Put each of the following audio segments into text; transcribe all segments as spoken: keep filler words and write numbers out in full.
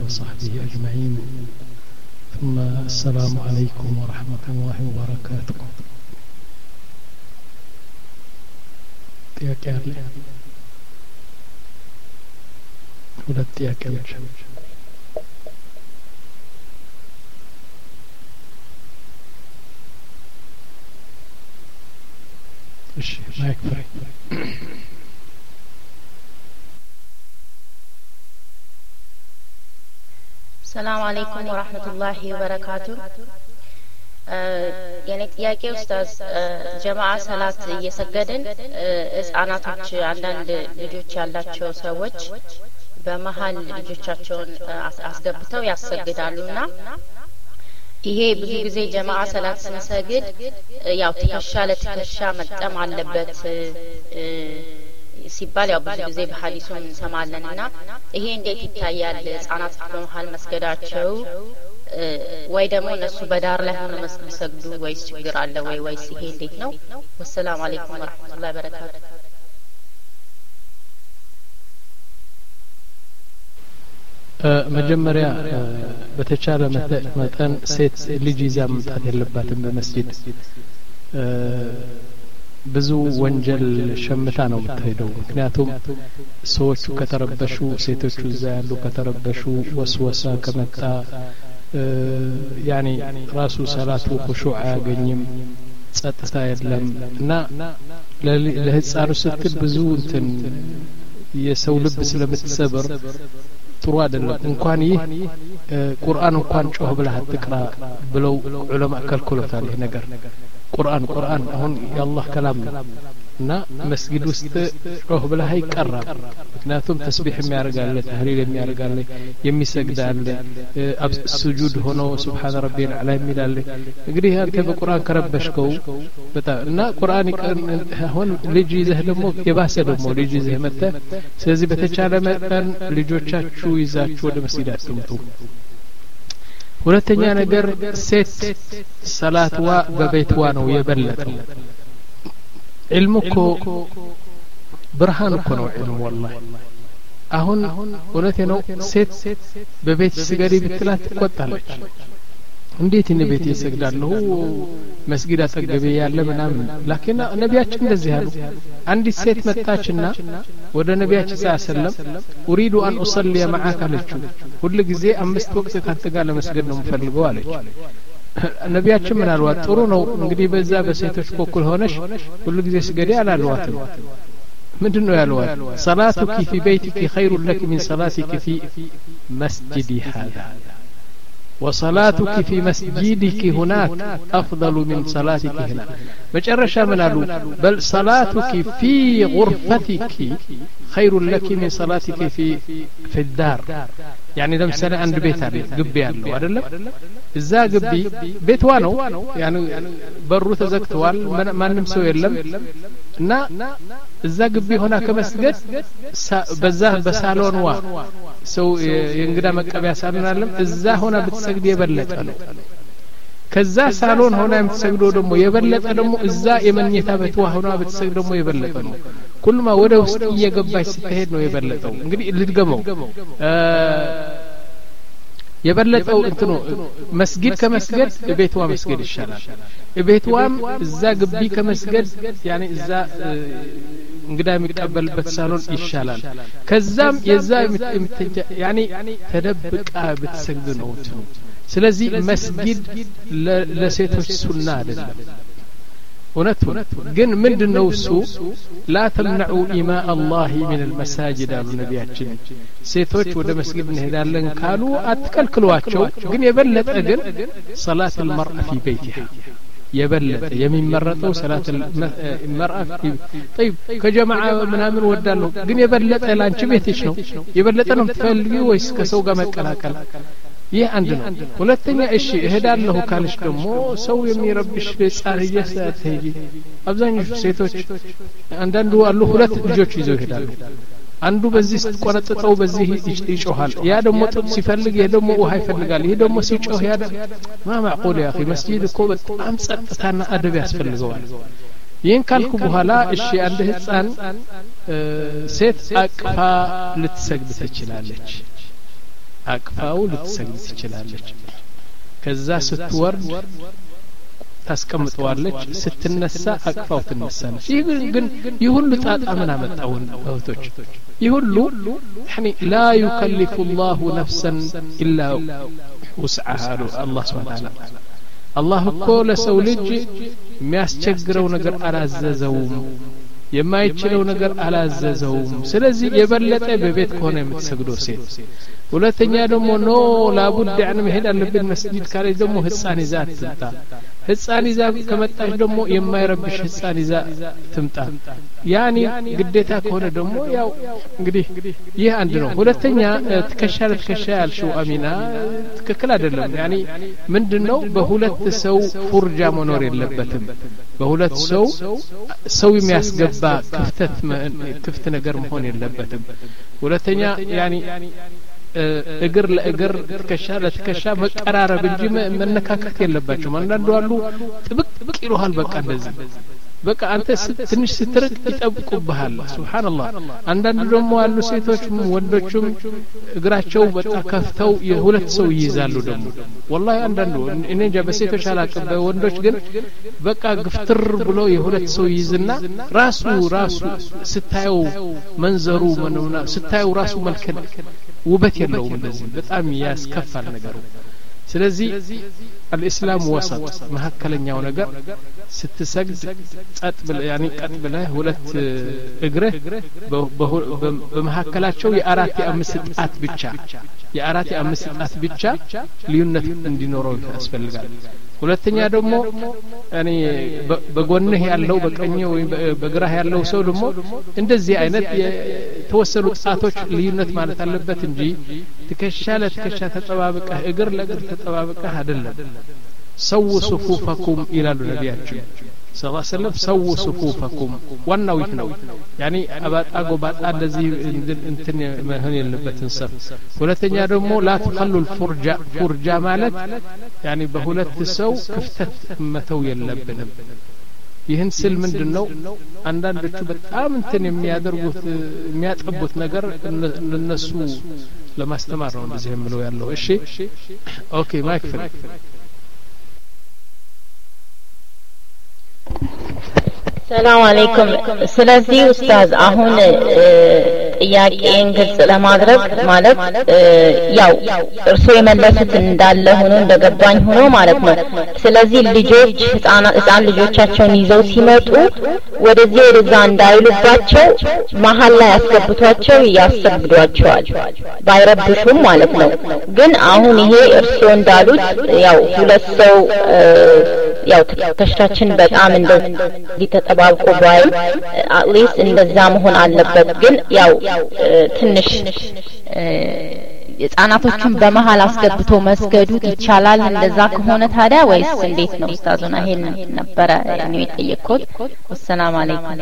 وصحبه أجمعين ثم السلام عليكم ورحمة الله وبركاته. ጥያቄ አለ? ሁለት ጥያቄዎች። እሺ ማይክ ፍሪ። السلام عليكم ورحمة الله وبركاته. የኔ ጥያቄ ኡስታዝ ጀማዓ ሰላት እየሰገድን ህፃናቶች አንዳንድ ልጆች ያላቸው ሰዎች በመሃል ልጆቻቸውን አስገብተው ያሰግዳሉና ይሄ ብዙ ጊዜ ጀማዓ ሰላት ስንሰግድ ያው ትከሻ ለትከሻ መጠም አለበት ሲባል ያው ብዙ ጊዜ በሐዲሱን እንሰማለንና ይሄ እንዴት ይታያል? ህፃናት በመሃል መስገዳቸው ወይ ደግሞ እነሱ በዳር ላይ ሆነው መስገዱ ወይስ ችግር አለ ወይ ወይስ ይሄ እንዴት ነው? ወሰላሙ አለይኩም ወራህመቱላሂ ወበረካቱ። መጀመሪያ በተቻለ መጠን ሴት ልጅ ይዛ መምጣት የለባትም በመስጂድ። ብዙ ወንጀል ሸምታ ነው የምትሄደው። ምክንያቱም ሰዎቹ ከተረበሹ፣ ሴቶቹ እዛ ያሉ ከተረበሹ፣ ወስወሳ ከመጣ ያኒ ራሱ ሰላቱ ኹሹዕ አያገኝም፣ ጸጥታ የለም እና ለህፃኑ ስትል ብዙ እንትን የሰው ልብ ስለምትሰብር ጥሩ አይደለም። እንኳን ይህ ቁርአን እንኳን ጮህ ብለህ አትቅራ ብለው ዑለማ ከልክሎታል። ይሄ ነገር ቁርአን ቁርአን አሁን የአላህ ከላም ነው እና መስጊድ ውስጥ ጮህ ብለህ አይቀራም። ምክንያቱም ተስቢህ የሚያደርጋለ፣ ተህሊል የሚያደርጋለ፣ የሚሰግዳለ፣ ሱጁድ ሆኖ ሱብሃን ረቢል አላ የሚላለ። እንግዲህ አንተ በቁርአን ከረበሽከው በጣም እና ቁርአን አሁን ልጅ ይዘህ ደግሞ የባሰ ደግሞ ልጅ ይዘህ መጥተህ። ስለዚህ በተቻለ መጠን ልጆቻችሁ ይዛችሁ ወደ መስጊድ አትምጡ። ሁለተኛ ነገር ሴት ሰላትዋ በቤትዋ ነው የበለጠው። علم እኮ ብርሃን እኮ ነው علم والله። አሁን እውነቴ ነው ሴት በቤት ስገዲ ብትላት ትቆጣለች። እንዴት እኔ ቤት ይሰግዳለሁ መስጊድ አጠገቤ ያለ ምናምን። ላኪን ነቢያችን እንደዚህ አሉ። አንዲት ሴት መጣችና ወደ ነቢያችን ሰለላሁ ኡሪዱ አን ኡሰሊ معك አለችው። ሁሉ ጊዜ አምስት ወቅት ካንተ ጋር ለመስገድ ነው የምፈልገው አለች። ነቢያችን ምን አልዋት? ጥሩ ነው እንግዲህ በዛ በሴቶች በኩል ሆነሽ ሁሉ ጊዜ ስገዲ አላልዋትም። ምንድነው ያልዋት? ሰላቱኪ ፊ በይቲኪ ኸይሩ ለክ ሚን ሰላቲኪ ፊ መስጂዲ ሃዛ وصلاتك في مسجدك هناك أفضل من صلاتك هنا. مجرشا من قالوا بل صلاتك في غرفتك خير لك من صلاتك في في الدار. يعني ده مثلا عند بيت قبي ያለው አይደለም እዛ ግቢ ቤት ዋነው يعني በሩ ተዘግቷል ማንም ሰው የለም እና እዛ ግቢ ሆና ከመስገድ በዛ በሳሎንዋ ሰው የእንግዳ መቀበያ ሳሎን አለም እዛ ሆና ብትሰግድ የበለጠ ነው። ከዛ ሳሎን ሆና የምትሰግደው ደግሞ የበለጠ ደግሞ እዛ የመኝታ ቤቷ ሆና ብትሰግድ ደግሞ የበለጠ ነው። ኩልማ ወደ ውስጥ እየገባች ስትሄድ ነው የበለጠው። እንግዲህ ልድገመው የበለጠው እንትኑ መስጊድ ከመስገድ ቤቷ መስገድ ይሻላል። ቤቷም እዛ ግቢ ከመስገድ ያኔ እዛ እንግዳ የሚቀበልበት ሳሎን ይሻላል። ከዛም የዛ ያኔ ተደብቃ ብትሰግድ ነው እንትኑ። ስለዚህ መስጊድ ለሴቶች ሱና አይደለም። እውነቱ ግን ምንድነው እሱ? ላ ተምነዑ ኢማአ አላህ ሚን አልመሳጅድ አሉ ነቢያችን። ሴቶች ወደ መስጊድ እንሄዳለን ካሉ አትከልክሏቸው። ግን የበለጠ ግን ሰላት አልመርአ ፊ በይቲሃ የበለጠ የሚመረጠው ሰላት አልመርአ ፊ طيب ከጀማዓ ምናምን ወዳለው ግን የበለጠ ላንቺ ቤትሽ ነው የበለጠ ነው የምትፈልጊው ወይስ ከሰው ጋር መቀላቀል? ይህ አንድ ነው። ሁለተኛ እሺ እሄዳለሁ ካልሽ ደግሞ ሰው የሚረብሽ ህፃን እየሰዓት ሄጂ። አብዛኞቹ ሴቶች አንዳንዱ አሉ ሁለት ልጆች ይዘው ይሄዳሉ። አንዱ በዚህ ስትቆነጥጠው በዚህ ይጮሃል። ያ ደግሞ ጥብ ሲፈልግ ይሄ ደግሞ ውሃ ይፈልጋል። ይሄ ደግሞ ሲጮህ ያ ማ ማዕቁል ያ اخي መስጂድ እኮ በጣም ጸጥታና አደብ ያስፈልገዋል። ይህን ካልኩ በኋላ እሺ አንድ ህፃን ሴት አቅፋ ልትሰግድ ትችላለች። አቅፋው ልትሰግድ ትችላለች ከዛ ስትወርድ ታስቀምጠዋለች ስትነሳ አቅፋው ትነሳለች ይህ ግን ይሁሉ ጣጣ ምን አመጣው እህቶች ይሁሉ يعني لا يكلف الله نفسا الا وسعها الله سبحانه وتعالى الله እኮ ለሰው ልጅ የሚያስቸግረው ነገር አላዘዘውም የማይችለው ነገር አላዘዘውም ስለዚህ የበለጠ በቤት ከሆነ የምትሰግደው ሴት ሁለተኛ ደግሞ ኖ ላቡድ ያን መሄድ አለብን መስጊድ ካለ ደግሞ ህፃን ይዛ ትምጣ ህፃን ይዛ ከመጣች ደግሞ የማይረብሽ ህፃን ይዛ ትምጣ ያኒ ግዴታ ከሆነ ደግሞ ያው እንግዲህ ይህ አንድ ነው ሁለተኛ ትከሻለ ትከሻ ያልሽው አሚና ትክክል አይደለም ያኒ ምንድነው በሁለት ሰው ፉርጃ መኖር የለበትም በሁለት ሰው ሰው የሚያስገባ ክፍተት ክፍት ነገር መሆን የለበትም ሁለተኛ ያኒ እግር ለእግር ትከሻ ለትከሻ መቀራረብ እንጂ መነካከት የለባቸውም አንዳንዱ አሉ ጥብቅ ይሉሃል በቃ እንደዚህ በቃ አንተ ትንሽ ስትርቅ ይጠብቁብሃል ሱብሃንአላህ አንዳንዱ ደግሞ አሉ ሴቶች ወንዶችም እግራቸው በጣም ከፍተው የሁለት ሰው ይይዛሉ ደግሞ والله አንዳንዱ እኔ እንጃ በሴቶች አላቀበ ወንዶች ግን በቃ ግፍትር ብሎ የሁለት ሰው ይይዝና ራሱ ራሱ ስታየው መንዘሩ ምንውና ስታየው ራሱ መልከን ውበት የለውም እንደዚህ በጣም ያስከፋል ነገሩ ስለዚህ الاسلام وسط መሐከለኛው ነገር ስትሰግድ ጸጥ ብለ ያኒ ቀጥ ብለ ሁለት እግርህ በመሐከላቸው የአራት የአምስት ጣት ብቻ የአራት የአምስት ጣት ብቻ ልዩነት እንዲኖረው ያስፈልጋል ሁለተኛ ደግሞ ያኒ በጎንህ ያለው በቀኝ ወይ በግራህ ያለው ሰው ደግሞ እንደዚህ አይነት የተወሰኑ ጣቶች ልዩነት ማለት አለበት እንጂ ትከሻለ ትከሻ ተጠባብቀህ እግር ለእግር ተጠባብቀህ አይደለም ሰው صفوفكم ይላሉ ነብያችን ሰለላሁ ዐለይሂ ወሰለም ሰው صفوفكم ዋናው ይህ ነው ያኒ አባጣ ጎባጣ እንደዚህ እንትን መሆን የለበትም ሰፍ ሁለተኛ ደግሞ لا تخلوا الفرجة فرجة ማለት ያኒ በሁለት ሰው ክፍተት መተው የለብንም ይህን ስል ምንድነው አንዳንዶቹ በጣም እንትን የሚያደርጉት የሚያጠቡት ነገር ለነሱ ለማስተማር ነው እንደዚህ የምለው ያለው እሺ ኦኬ ማይክ ፍሪ ሰላም አለይኩም ስለዚህ ኡስታዝ አሁን ጥያቄን ግልጽ ለማድረግ ማለት ያው እርሱ የመለሱት እንዳለ ሆኖ እንደገባኝ ሆኖ ማለት ነው ስለዚህ ልጆች ህፃናት ህፃን ልጆቻቸውን ይዘው ሲመጡ ወደዚህ ወደዛ እንዳይሉባቸው መሀል ላይ ያስገብቷቸው ያሰግዷቸዋል ባይረብሹም ማለት ነው ግን አሁን ይሄ እርሱ እንዳሉት ያው ሁለት ሰው ያው ተከሻችን በጣም እንደዚህ ተጠባብቆ ባይ አትሊስት እንደዛ መሆን አለበት ግን ያው ትንሽ የጻናቶቹን በመሃል አስገብቶ መስገዱ ይቻላል እንደዛ ከሆነ ታዲያ ወይስ እንዴት ነው ኡስታዙና ይሄን ነበር እኔ የጠየቅኩት ወሰላም አለይኩም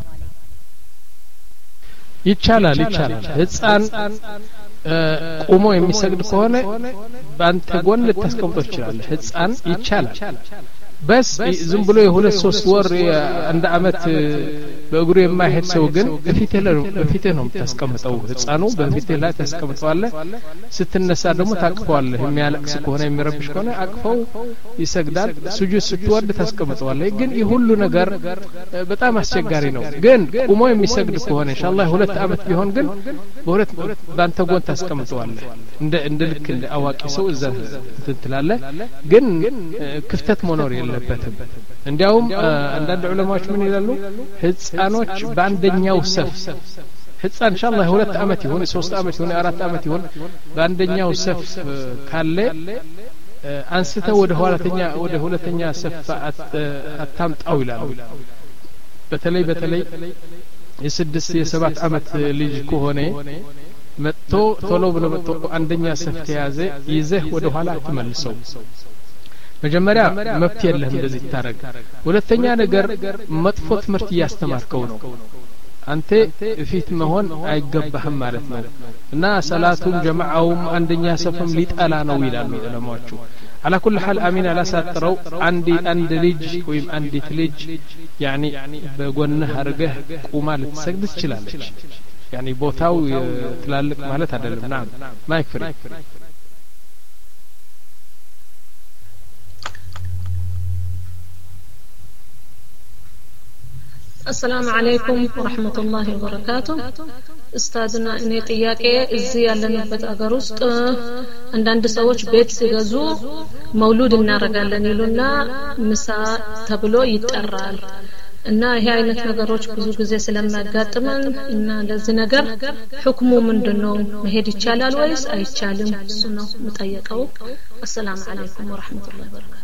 ይቻላል ይቻላል ህፃን ቆሞ የሚሰግድ ከሆነ ባንተ ጎን ልታስቀምጦ ይችላል ህፃን ይቻላል بس ዝም ብሎ የሁለት ሶስት ወር አንድ አመት በእግሩ የማይሄድ ሰው ግን በፊትህ ላይ በፊትህ ነው ተስቀምጠው ህፃኑ በፊትህ ላይ ተስቀምጠዋለህ ስትነሳ ደግሞ ታቅፈዋለህ የሚያለቅስ ከሆነ የሚረብሽ ከሆነ አቅፈው ይሰግዳል ሱጁድ ስትወርድ ተስቀምጠዋለህ ግን ይሁሉ ነገር በጣም አስቸጋሪ ነው ግን ቆሞ የሚሰግድ ከሆነ ኢንሻአላህ ሁለት አመት ቢሆን ግን በሁለት ባንተ ጎን ተስቀምጠዋለህ እንደ እንደ ልክ እንደ አዋቂ ሰው እዛ ትትላለህ ግን ክፍተት መኖር የለበትም እንዲያውም አንዳንድ ዑለማዎች ምን ይላሉ ህፃኖች በአንደኛው ሰፍ ህፃን ኢንሻአላህ ሁለት አመት ይሁን ሶስት አመት ይሁን አራት አመት ይሁን በአንደኛው ሰፍ ካለ አንስተ ወደ ኋላተኛ ወደ ሁለተኛ ሰፍ አታምጣው ይላሉ በተለይ በተለይ የስድስት የሰባት አመት ልጅ ከሆነ መጥቶ ቶሎ ብሎ መጥቶ አንደኛ ሰፍ ተያዘ ይዘህ ወደ ኋላ አትመልሰው መጀመሪያ መብት የለህም እንደዚህ ታረግ ሁለተኛ ነገር መጥፎ ትምህርት ያስተማርከው ነው አንተ ፊት መሆን አይገባህም ማለት ነው እና ሰላቱም ጀማዓውም አንደኛ ሰፍም ሊጣላ ነው ይላሉ ዑለማዎቹ على كل حال امين على ساترو عندي عند ልጅ ወይም አንዲት ልጅ يعني በጎንህ አርገህ ቁማ ልትሰግድ ትችላለች يعني ቦታው ትላልቅ ማለት አይደለም نعم ማይክ ፍሪ السلام عليكم ورحمة الله وبركاته استاذنا እኔ ጥያቄ እዚህ ያለንበት አገር ውስጥ አንዳንድ ሰዎች ቤት ሲገዙ መውሉድ እናረጋለን ይሉና ምሳ ተብሎ ይጠራል እና ይሄ አይነት ነገሮች ብዙ ጊዜ ስለማያጋጥመን እና ለዚህ ነገር ሁክሙ ምንድነው መሄድ ይቻላል ወይስ አይቻልም እሱ ነው መጠየቀው السلام عليكم ورحمة الله وبركاته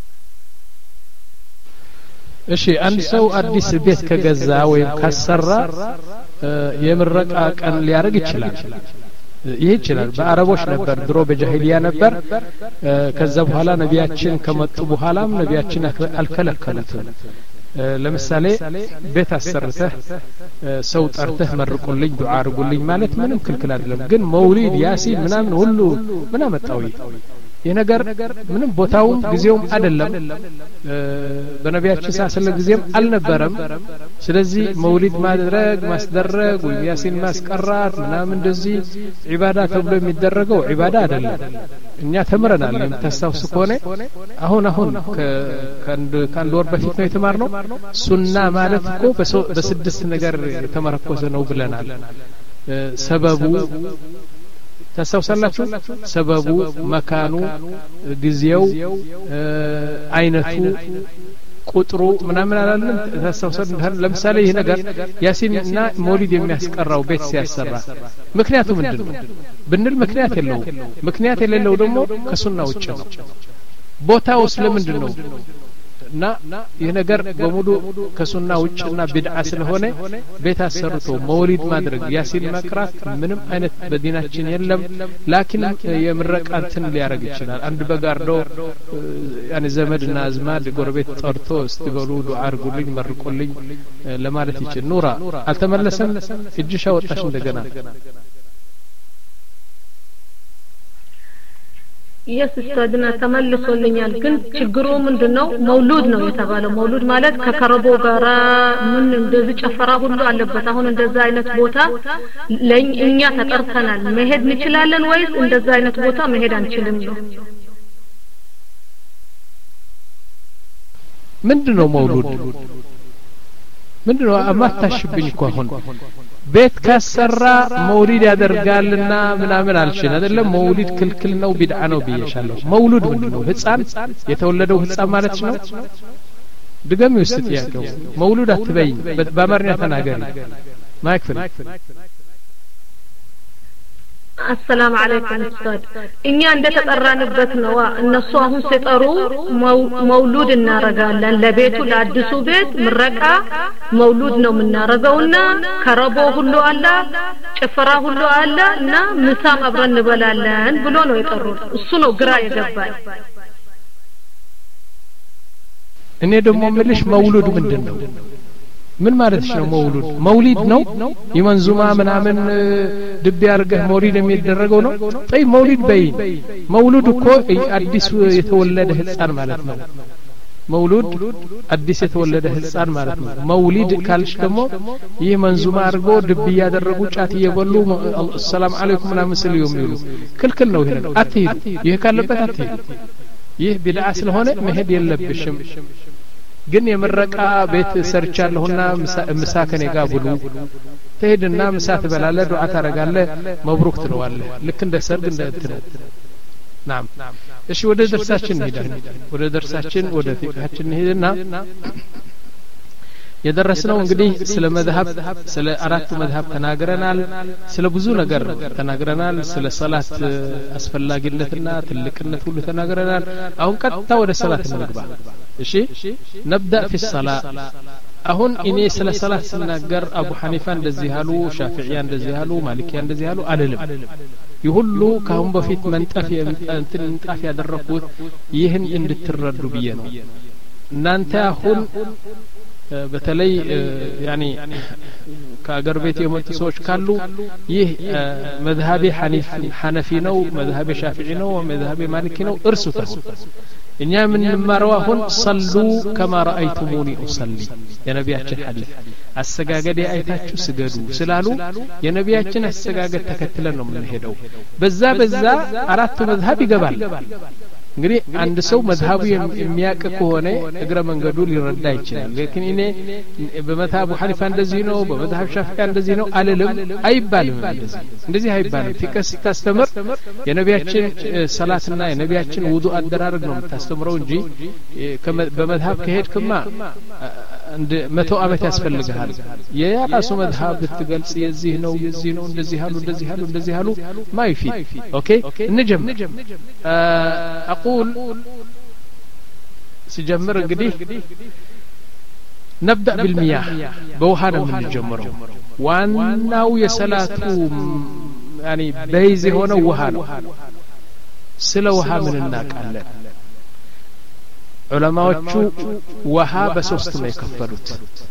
እሺ አንድ ሰው አዲስ ቤት ከገዛ ወይም ካሰራ የምረቃ ቀን ሊያርግ ይችላል ይሄ ይችላል በአረቦች ነበር ድሮ በጃሂሊያ ነበር ከዛ በኋላ ነቢያችን ከመጡ በኋላም ነቢያችን አልከለከሉትም ለምሳሌ ቤት አሰርተህ ሰው ጠርተህ መርቁልኝ ዱዓ አርጉልኝ ማለት ምንም ክልክል አይደለም ግን መውሊድ ያሲን ምናምን ሁሉ ምን አመጣው የነገር ምንም ቦታውም ጊዜውም አይደለም በነቢያችን ሳሰለ ጊዜም አልነበረም ስለዚህ መውሊድ ማድረግ ማስደረግ ወይ ያሲን ማስቀራት ምናምን እንደዚህ ዒባዳ ተብሎ የሚደረገው ዒባዳ አይደለም እኛ ተምረናል የምታስታውሱ ከሆነ አሁን አሁን ከአንድ ከአንድ ወር በፊት ነው የተማርነው ሱና ማለት እኮ በስድስት ነገር የተመረኮዘ ነው ብለናል ሰበቡ ተሰውሰላችሁ ሰበቡ መካኑ ጊዜው አይነቱ ቁጥሩ ምናምን አላለም ተሰውሰን ለምሳሌ ይሄ ነገር ያሲንና መውሊድ የሚያስቀራው ቤት ሲያሰራ ምክንያቱ ምንድነው ብንል ምክንያት የለው ምክንያት የሌለው ደግሞ ከሱና ውጭ ነው ቦታው ስለምንድነው እና ይሄ ነገር በሙሉ ከሱና ውጭና ቢድዓ ስለሆነ ቤት አሰርቶ መውሊድ ማድረግ ያሲን መቅራት ምንም አይነት በዲናችን የለም ላኪን የምረቃንትን ሊያረግ ይችላል አንድ በጋርዶ ያኔ ዘመድና አዝማድ ጎረቤት ጠርቶ እስቲበሉ ዱዓ አርጉልኝ መርቁልኝ ለማለት ይችላል ኑራ አልተመለሰም እጅሽ አወጣሽ እንደገና የስተድና ተመልሶልኛል ግን ችግሩ ምንድነው መውሉድ ነው የተባለው መውሉድ ማለት ከከረቦ ጋራ ምን እንደዚህ ጨፈራ ሁሉ አለበት አሁን እንደዛ አይነት ቦታ ለኛ ተጠርተናል መሄድ እንችላለን ወይስ እንደዛ አይነት ቦታ መሄድ አንችልም ነው ምንድነው መውሉድ ምንድነው አማታሽብኝ እኮ አሁን ቤት ካሰራ መውሊድ ያደርጋልና ምናምን አልሽን አይደለም መውሊድ ክልክል ነው ቢድዓ ነው ብዬሻለሁ መውሉድ ምንድነው ህፃን የተወለደው ህፃን ማለት ነው ድገም ውስጥ ያቀው መውሉድ አትበይኝ በአማርኛ ተናገሪ ማይክ ፍሪ السلام عليكم استاذ እኛ እንደተጠራንበት ነው እነሱ አሁን ሲጠሩ መውሉድ እናረጋለን ለቤቱ ለአዲሱ ቤት ምረቃ መውሉድ ነው ምናረጋውና ከረቦ ሁሉ አለ ጭፈራ ሁሉ አለ እና ምሳ አብረን እንበላለን ብሎ ነው የጠሩት እሱ ነው ግራ የገባኝ እኔ ደግሞ ምልሽ መውሉድ ምንድነው ምን ማለት ነው መውሉድ መውሊድ ነው የመንዙማ ምናምን ድብ ያርገህ መውሊድ የሚደረገው ነው طيب መውሊድ በይ መውሉድ እኮ አዲስ የተወለደ ህፃን ማለት ነው መውሉድ አዲስ የተወለደ ህፃን ማለት ነው መውሊድ ካልሽ ደግሞ ይህ መንዙማ አርጎ ድብ ያደረጉ ጫት እየበሉ ሰላም አለይኩም ምናምን ሲሉ የሚሉ ክልክል ነው ይሄ አትሂድ ይሄ ካለበት አትሂድ ይህ ቢድዓ ስለሆነ መሄድ የለብሽም ግን የምረቃ ቤት ሰርቻለሁና ምሳ ከኔ ጋር ብሉ ተሄድና ምሳ ትበላለህ ዱዓ ታረጋለህ መብሩክ ትለዋለህ ልክ እንደ ሰርግ እንደ እንትን نعم እሺ ወደ ደርሳችን እንሄዳለን ወደ ደርሳችን ወደ ፊቅሃችን እንሄድና የደረስነው እንግዲህ ስለ መዝሐብ ስለ አራቱ መዝሐብ ተናግረናል ስለ ብዙ ነገር ተናግረናል ስለ ሰላት አስፈላጊነትና ትልቅነት ሁሉ ተናግረናል አሁን ቀጥታ ወደ ሰላት እንግባ እሺ نبدا في الصلاه አሁን እኔ ስለ ሰላት ስናገር አቡ ሐኒፋ እንደዚህ ያሉ ሻፊዒያ እንደዚህ ያሉ ማሊኪያ እንደዚህ ያሉ አይደለም ይሁሉ ካሁን በፊት መንጠፍ እንትን እንጣፍ ያደረኩት ይህን እንድትረዱ ብዬ ነው እናንተ አሁን በተለይ ያኒ ከአገር ቤት የመጡ ሰዎች ካሉ ይህ መዝሀቤ ሐኒፍ ሐነፊ ነው መዝሀቤ ሻፊዒ ነው መዝሀቤ ማሊኪ ነው እርሱት እኛ ምን ማረው አሁን ሰሉ ከማ ረአይቱሙኒ ኡሰሊ የነቢያችን ሐዲስ አሰጋገድ አይታችሁ ስገዱ ስላሉ የነቢያችን አሰጋገድ ተከትለን ነው የምንሄደው በዛ በዛ አራቱ መዝሀብ ይገባል እንግዲህ አንድ ሰው መዝሀቡ የሚያቅ ከሆነ እግረ መንገዱ ሊረዳ ይችላል ለኪን እኔ በመዝሀቡ ሐኒፋ እንደዚህ ነው በመዝሀብ ሻፊዒ እንደዚህ ነው አልልም አይባልም እንደዚህ እንደዚህ አይባልም ፊቅህ ስታስተምር የነቢያችን ሰላትና የነቢያችን ውዱእ አደራረግ ነው የምታስተምረው እንጂ በመዝሀብ ከሄድክማ እንደ መቶ አመት ያስፈልጋል የራሱ መዝሀብ ብትገልጽ የዚህ ነው የዚህ ነው እንደዚህ አሉ እንደዚህ አሉ እንደዚህ አሉ ማይፊ ኦኬ እንጀም أقول سجمر قديه نبدأ بالمياه بوهانا من الجمرة وأنه يسلاتو يعني بيزي هنا وهانا سلوها من الناك ألا علماء وها بسوست ما يكفلوت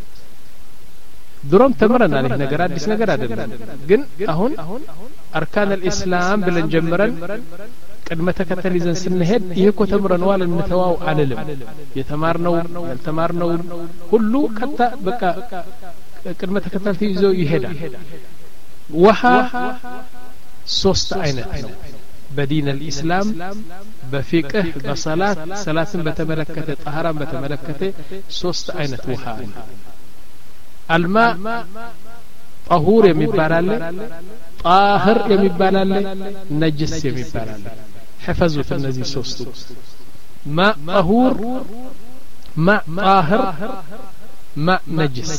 درام تمرن عليه نقرأ ديس نقرأ دلنا قن أهون أركان الإسلام بالنجمرن قدم تكتل إذن سنهد يهكو تمرن والا نتواو عللم يتمارنو يلتمارنو كله كتا بكا قدم تكتل تيزو يهدا وها سوست عينت بدين الإسلام بفقه بصلاة صلاة بتملكته طهارة بتملكته سوست عينت وها الماء طهور يميبال الله طاهر يميبال الله نجس يميبال الله حفظوا النزي سوستو ماء طهور ماء طاهر ماء نجس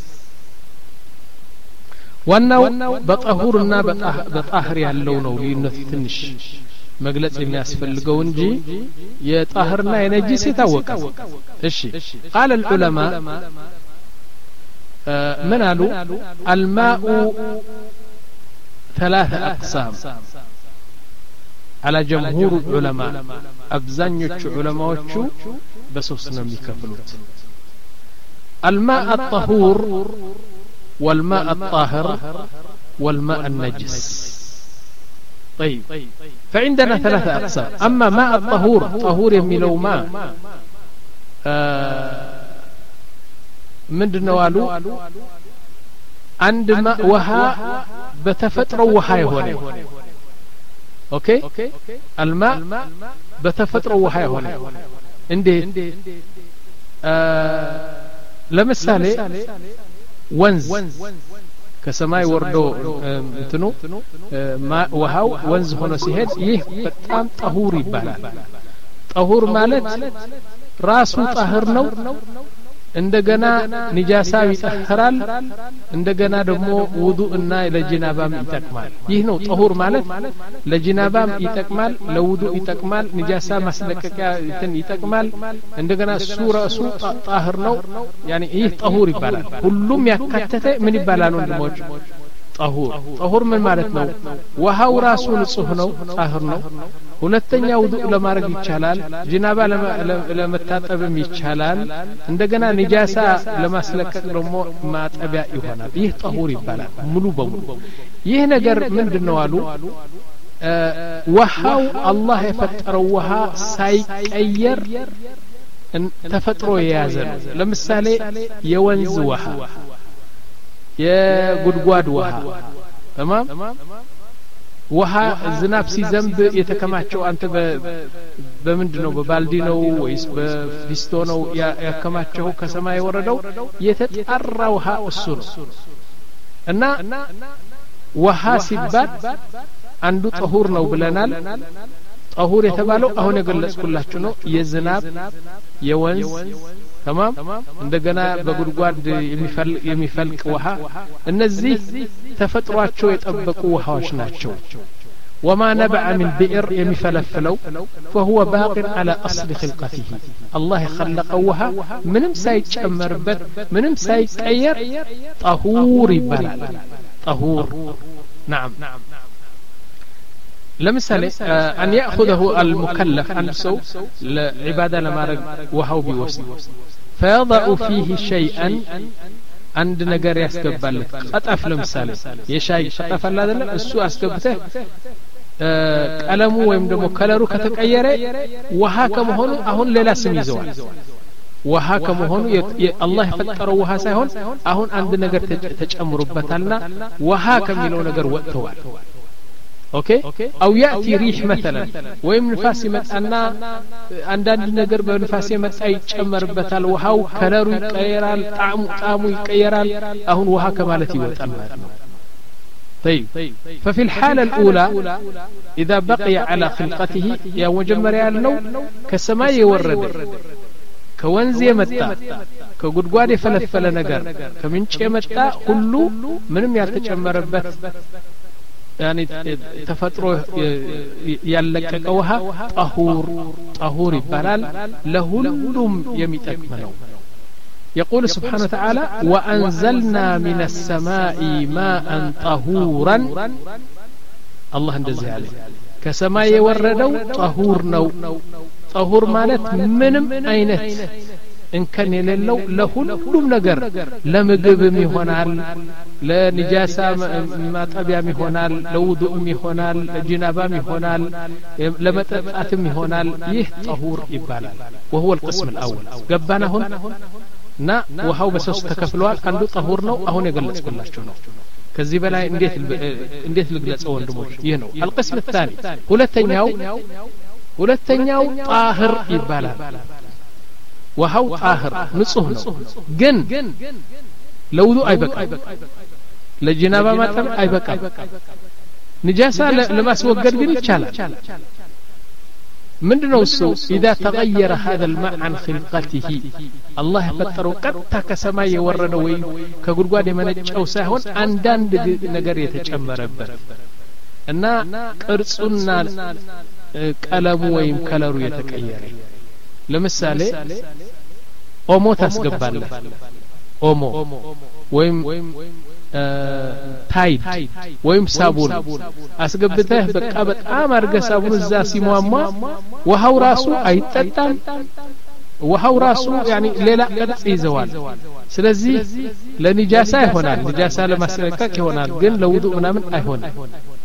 وانو بطهورنا بطاهر ያለው ነው ልዩነት ትንሽ መግለጽ የሚያስፈልገው እንጂ የጣህርና የነጅስ የታወቀ እሺ قال العلماء من قالوا الماء ثلاثة أقسام على جمهور العلماء أبزانيوش علماء بسوسنا ميكفلوت الماء الطهور والماء الطاهر والماء النجس طيب فعندنا ثلاثة أقسام أما ماء الطهور طهور يميلو ماء آه ምንድነው አሉ አንድ ውሃ በተፈጥሮ ውሃ ይሆነ ኦኬ الماء በተፈጥሮ ውሃ ይሆነ እንዴት ለምሳሌ ወንዝ ከሰማይ ወርዶ እንትኑ ውሃው ወንዝ ሆኖ ሲሄድ ይህ በጣም ጠሁር ይባላል ጠሁር ማለት ራሱ ጠህር ነው እንደገና ንጃሳ ይጠህራል እንደገና ደግሞ ውዱእ እና ለጅናባም ይጠቅማል ይህ ነው ጠሁር ማለት ለጅናባም ይጠቅማል ለውዱእ ይጠቅማል ንጃሳ ማስለቀቂያ እንትን ይጠቅማል እንደገና እሱ ራሱ ጣህር ነው يعني ይህ ጠሁር ይባላል ሁሉም ያካተተ ምን ይባላል ወንድሞች ጠሁር ጠሁር ምን ማለት ነው ውሃው ራሱ ንጹህ ነው ጣህር ነው ሁለተኛ ውዱእ ለማድረግ ይቻላል ጅናባ ለመታጠብም ይቻላል እንደገና ንጃሳ ለማስለቀቅ ደግሞ ማጠቢያ ይሆናል ይህ ጠሁር ይባላል ሙሉ በሙሉ ይህ ነገር ምንድነው አሉ ውሃው አላህ የፈጠረው ውሃ ሳይቀየር ተፈጥሮ የያዘ ነው ለምሳሌ የወንዝ ውሃ የጉድጓድ ውሃ تمام ውሃ ዝናብ ሲዘንብ የተከማቸው አንተ በምንድነው በባልዲ ነው ወይስ በፊስቶ ነው ያከማቸው ከሰማይ ወረደው የተጣራ ውሃ እሱ ነው እና ውሃ ሲባል አንዱ ጠሁር ነው ብለናል ጠሁር የተባለው አሁን የገለጽኩላችሁ ነው የዝናብ የወንዝ تمام እንደገና በጉድጓድ የሚፈልቅ ውሃ እነዚህ ተፈጥሯቸው የጠበቁ ውሃዎች ናቸው وما نبع من بئر يمفلفلو فهو باق على أصل خلقته الله خلقوها منم سايتشمربت منم سايتغير طهور يبلال طهور نعم لمثال أن يأخذه المكلف نفسه لعبادة لما وهو بوسط فيضع فيه شيئا አንድ ነገር ያስገባለት ቀጠፍ ለምሳሌ የሻይ ቀጠፍ አለ አይደል እሱ አስገብተህ ቀለሙ ወይም ደግሞ ከለሩ ከተቀየረ ውሃ ከመሆኑ አሁን ሌላ ስም ይዘዋል ውሃ ከመሆኑ የአላህ የፈጠረው ውሃ ሳይሆን አሁን አንድ ነገር ተጨምሮበታልና ውሃ ከሚለው ነገር ወጥተዋል ኦኬ አው ያቲ ሪህ مثلا ወይም ንፋስ ይመጣና አንዳንድ ነገር በንፋስ ይመጣ ይጨመርበታል ውሃው ከለሩ ይቀየራል ጣዕሙ ጣዕሙ ይቀየራል አሁን ውሃ ከማለት ይወጣል ማለት ነው طيب ففي الحالة الأولى إذا بقي على خلقته يا مجمر يالنو كسماء يورد كوانز يمتا كقدقواد فلفل نقر كمنش يمتا كله منم يالتجمربت يعني تفترو يالككوها طهور طهور يبالال لهلم يميتك منو يقول سبحانه وتعالى وأنزلنا من السماء ماء طهورا الله اندزي عليه كسماء يوردوا طهور نو طهور مالت منم أينت إن كان يللو لهلم نقر لمقب ميهونال لنجاسة ما طبيع ميهونال لوضوء ميهونال لجنابة ميهونال لمتأت ميهونال يه طهور يبالال وهو القسم الأول قبانا هون نا وهو بسوس تكفلوال عنده طهور نو أهون يقلص كلاشو نو كذي بلا انديت انديت الجلس أو اندموش ينو القسم الثاني ولتنياو ولتنياو طاهر يبالال وهو طاهر نصه نو جن لوضوء أي بقى لجنابة ما تم أي بقى نجاسة لما سوى قرقر يتشال من نوسو إذا تغير هذا الماء عن خلقته الله فتروا قد كسما يوردوي كغرغاد منجو ساهون اندان ነገር የተጨመረበት እና ቅርጹና ቀለሙ ወይም ከለሩ የተቀየረ ለምሳሌ ኦሞ ታስገባለህ ኦሞ ወይም ታይድ ወይም ሳቡን አስገብተህ በቃ በጣም አርገ ሳቡን እዛ ሲሟሟ ውሃው ራሱ አይጠጣም ውሃው ራሱ يعني ሌላ ቅርጽ ይዘዋል ስለዚህ ለኒጃሳ ይሆናል ኒጃሳ ለማስለቀቅ ይሆናል ግን ለውዱእ ምናምን አይሆንም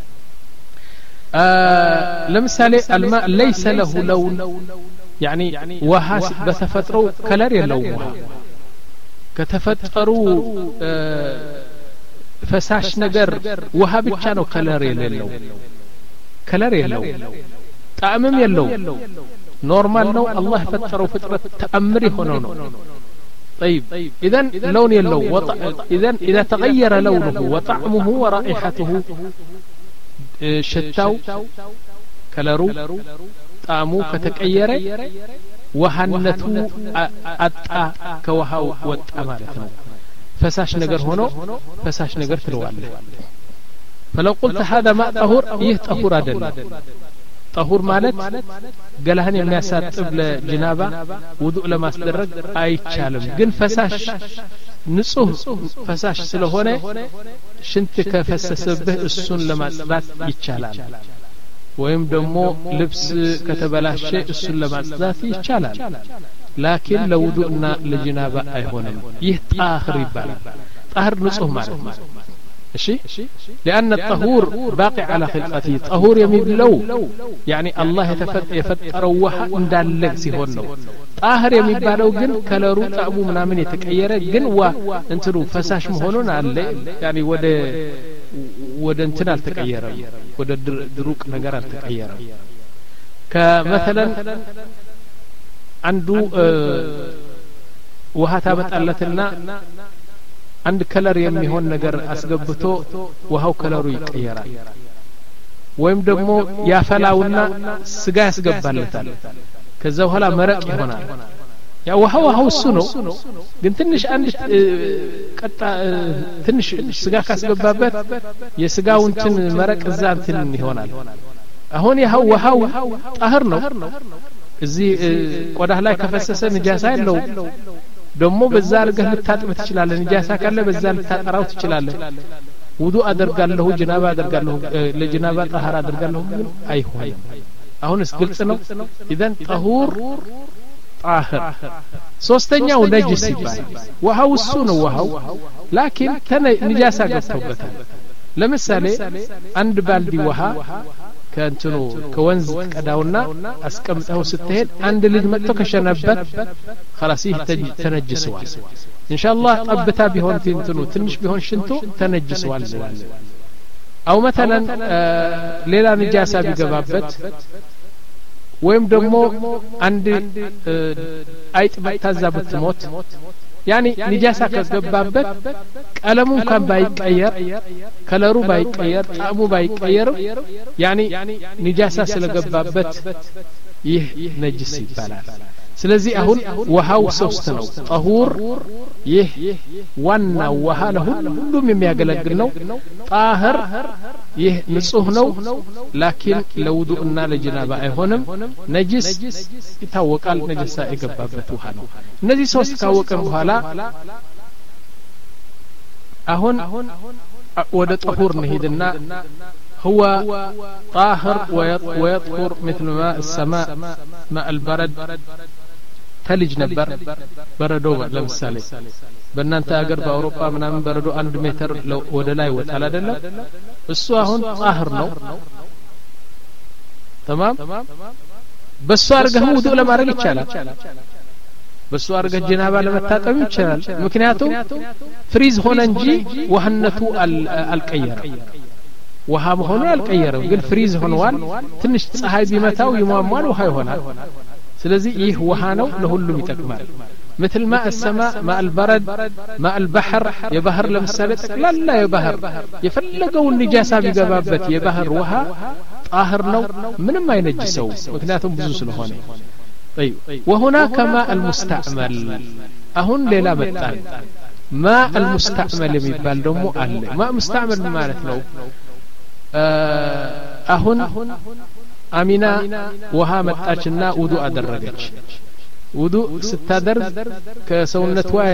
ለምሳሌ الماء ليس له لون يعني ውሃ በተፈጥሮ ከለር የለውም ውሃ ከተፈጠሩ ፈሳሽ ነገር ውሃ ብቻ ነው ከለር የሌለው ከለር የለው ጣዕምም የለው ኖርማል ነው አላህ ፈጠረው ፍጥረት ተአምር ሆነው ነው طيب اذا لون يلو اذا اذا تغير لونه وطعمه ورائحته شتاو كلرو طعمو كتقير وهنته اطا كوهاو وطا ማለት ነው فساش نجر هنا فساش نجر تلوال فلو قلت هذا ماء طهور يه طهور عدل طهور مالت قالهن የሚያሳጥብ ለጅናባ ውዱእ ለማስደረግ አይቻልም ግን ፈሳሽ ንጹህ ፈሳሽ ስለሆነ ሽንት ከፈሰሰብህ እሱን ለማጽዳት ይቻላል ወይም ደግሞ ልብስ ከተበላሸ እሱን ለማጽዳት ይቻላል لكن لوضوءنا لجنابة أيهونم يه طاهر يبالا طاهر نصه مالك ماشي لأن الطهور باقي على خلقته طهور يميلو يعني الله يفتر وحا اندالك سيهونو طاهر يميبالو جن كالرو طعمو منامن يتقير جن و انترو فساش مهونون على يعني ود ود انتنا التقير ود دروق نجار التقير كمثلا አንዱ ውሃ ታመጣለትና አንድ ከለር የሚሆን ነገር አስገብቶ ውሃው ከለሩ ይቀየራል ወይም ደግሞ ያፈላውና ስጋ ያስገባለታል ከዛ በኋላ መረቅ ይሆናል ያ ውሃው ውሃው እሱ ነው ግን ትንሽ አንድ ቀጣ ትንሽ ስጋ ካስገባበት የስጋው እንትን መረቅ እዛ እንትን ይሆናል አሁን ያው ውሃው ጣህር ነው እዚህ ቆዳህ ላይ ከፈሰሰ ንጃሳ የለው ደሞ በዛ አርገህ ልታጥብ ትችላለህ ንጃሳ ካለ በዛ ልታጠራው ትችላለህ ውዱእ አደርጋለሁ ጅናባ አደርጋለሁ ለጅናባ ጣሃራ አደርጋለሁ አይሆንም አሁንስ ግልጽ ነው اذا طهور ጣህር ሶስተኛው ነጅስ ይባላል ውሃው እሱ ነው ውሃው ላኪን ንጃሳ ገብቶበታል ለምሳሌ አንድ ባልዲ ውሃ ከእንትኑ ከወንዝ ቀዳውና አስቀምጠው ስትሄድ አንድ ልጅ መጥቶ ከሸነበት خلاص ተነጅሰዋል ኢንሻአላህ ጠብታ ቢሆን እንትኑ ትንሽ ቢሆን ሽንቱ ተነጅሰዋል አው مثلا ሌላ ንጃሳ ቢገባበት ወይም ደግሞ አንድ አይጥ በታዛበት ሞት يعني ንጃሳ ከገባበት ቀለሙ እንኳን ባይቀየር ከለሩ ባይቀየር ጣዕሙ ባይቀየር يعني ንጃሳ ስለገባበት ይህ ነጅስ ይባላል ስለዚህ አሁን ውሃው ሶስት ነው ጠሁር ይህ ዋና ውሃ ለሁሉም የሚያገለግል ነው ጣህር ይህ ንጹህ ነው ላኪን ለውዱእና ለጅናባ አይሆንም ነጅስ ይታወቃል ነጅሳ የገባበት ውሃ ነው እነዚህ ሶስት ካወቀን በኋላ አሁን ወደ ጠሁር እንሂድና هو طاهر ويطهر مثل ماء السماء ماء البرد ثلج نبر بردو لمثالي በእናንተ ሀገር በአውሮፓ ምናምን በረዶ አንድ ሜትር ወደ ላይ ወጣል አይደለም እሱ አሁን ጣህር ነው تمام በሱ አርገህ ውዱእ ለማድረግ ይቻላል በሱ አርገህ ጀናባ ለመታጠብ ይቻላል ምክንያቱም ፍሪዝ ሆነ እንጂ ወህነቱ አልቀየረም ውሃ መሆኑ አልቀየረም ግን ፍሪዝ ሆኗል ትንሽ ፀሐይ ቢመታው ይሟሟል ውሃ ይሆናል ስለዚህ ይህ ውሃ ነው ለሁሉም ይጠቅማል مثل ماء السماء ماء البرد ماء البحر يبحر لمثال تقلل يبحر يفلقوا النجاسة بقبابت يبحر وها طاهر نو من ما ينجسوا مكناتهم بزوس لهوني طيب وهناك ماء المستعمل أهون ليلا متان ماء المستعمل يبال دمو أهل ماء مستعمل مالت لو أهون أمينا وها متاجنا ودو أدرجج ودو ستادر كسونت وا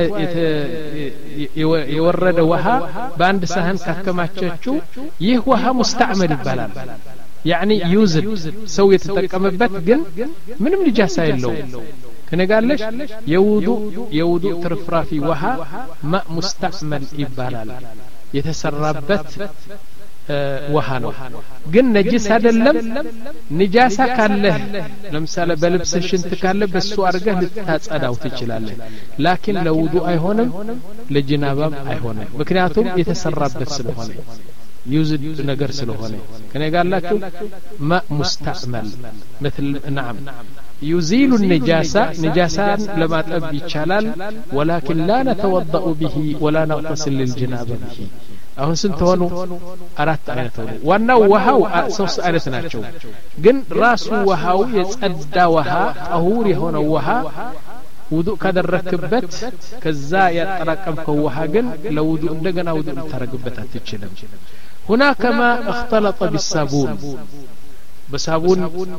يورد وها باند سهن ككماچچو ይህ ውሃ مستعمل ይባላል يعني يوزد ሰው የተጠቀመበት ግን ምንም ንጃሳ የለው ከነጋለሽ የውዱ የውዱ ትርፍራፊ ውሃ ማء مستعمل ይባላል የተሰራበት ውሃ ነው ግን ነጅስ አይደለም ንጃሳ ካለ ለምሳሌ በልብስ ሽንት ካለ በሱ አርገህ ልታጸዳው ትችላለህ ላኪን ለውዱ አይሆንም ለጅናባም አይሆንም ምክንያቱም የተሰራበት ስለሆነ يوزد ነገር ስለሆነ ከነጋላችሁ ማء مستعمل مثل نعم يزيل النجاسة نجاسة لما تب يشلال ولكن لا نتوضأ به ولا نغتسل للجنابة به አሁን ስንት ሆኑ አራት አይነት ሆኑ ዋናው ውሃው ሶስት አይነት ናቸው ግን ራሱ ውሃው የጸዳ ውሃ ጠሁር የሆነ ውሃ ውዱእ ካደረክበት ከዛ ያጠራቀምከው ውሃ ግን ለውዱእ እንደገና ውዱእ ልታረግበት አትችልም هناك ما اختلط بالصابون በሳቡን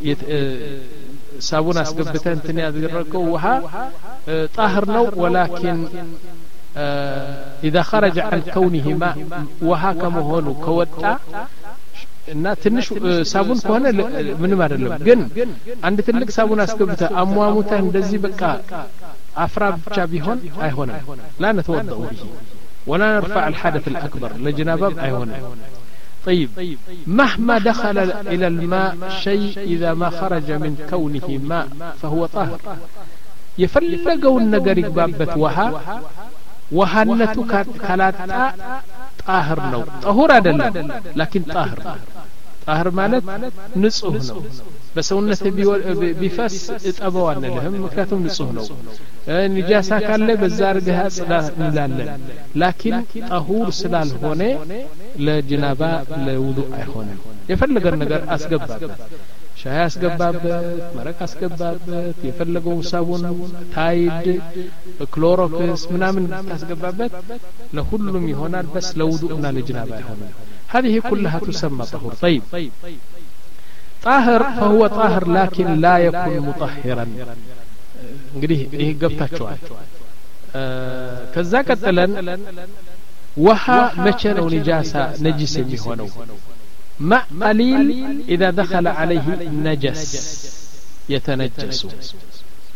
ሳቡን አስገብተህ እንትን ያደረከው ውሃ ጣህር ነው ولكن إذا خرج عن كونه ماء وها كمهون كوتا እና ትንሽ ሳቡን ከሆነ ምንም አይደለም ግን አንድ ትልቅ ሳቡን አስገብተህ አሟሙተህ እንደዚህ በቃ አፍራ ብቻ ቢሆን አይሆንም لا نتوضأ به ولا نرفع الحدث الأكبر لجنابه አይሆንም طيب مهما دخل إلى الماء شيء إذا ما خرج من كونه ماء فهو طاهر يفلقوا النجر يقبابت وها وهنتو كلاتا طاهر نو طهور አይደለም لكن طاهر طاهر ማለት ንጹህ ነው በሰውነት ቢፈስ እጠበው አንልህም ምክንያቱም ንጹህ ነው ንጃሳ ካለ በዛ አርገህ አጽዳ እንላለን لكن طهور ስላልሆነ ለጅናባ ለውዱእ አይሆንም የፈለገን ነገር አስገባበት ሻይ አስገባበት መረቅ አስገባበት የፈለገው ሳቡን ታይድ ክሎሮክስ ምናምን አስገባበት ለሁሉም ይሆናል በስ ለውዱእና ለጅናባ አይሆንም هذه كلها تسمى طهور طيب طاهر فهو طاهر لكن لا يكون مطهرا እንግዲህ ይሄ ገብታችኋል ከዛ ቀጥለን ውሃ መቼ ነው ንጃሳ ነጅስ የሚሆነው ماء قليل إذا دخل عليه نجس يتنجس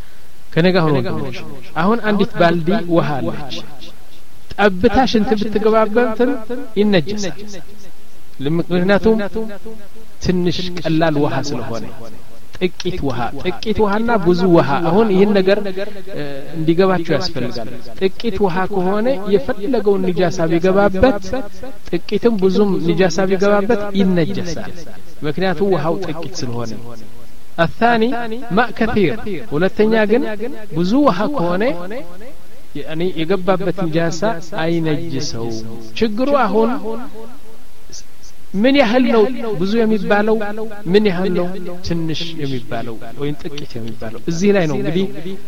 ከነጋ ሆኖ ወንድሞች አሁን አንዲት ባልዲ ውሃ አለች ጠብታ ሽንት ብትገባበትም ይነጀሳል ለምክንያቱም ትንሽ ቀላል ውሃ ስለሆነ ጥቂት ውሃ ጥቂት ውሃና ብዙ ውሃ አሁን ይሄን ነገር እንዲገባችሁ ያስፈልጋል ጥቂት ውሃ ከሆነ የፈለገው ንጃሳ ቢገባበት ጥቂትም ብዙም ንጃሳ ቢገባበት ይነጀሳል ምክንያቱም ውሃው ጥቂት ስለሆነ الثاني ماء كثير ሁለተኛ ግን ብዙ ውሃ ከሆነ ያኒ የገባበት ንጃሳ አይነጅሰው ችግሩ አሁን ምን ያህል ነው ብዙ የሚባለው ምን ያህል ነው ትንሽ የሚባለው ወይም ጥቂት የሚባለው እዚህ ላይ ነው እንግዲህ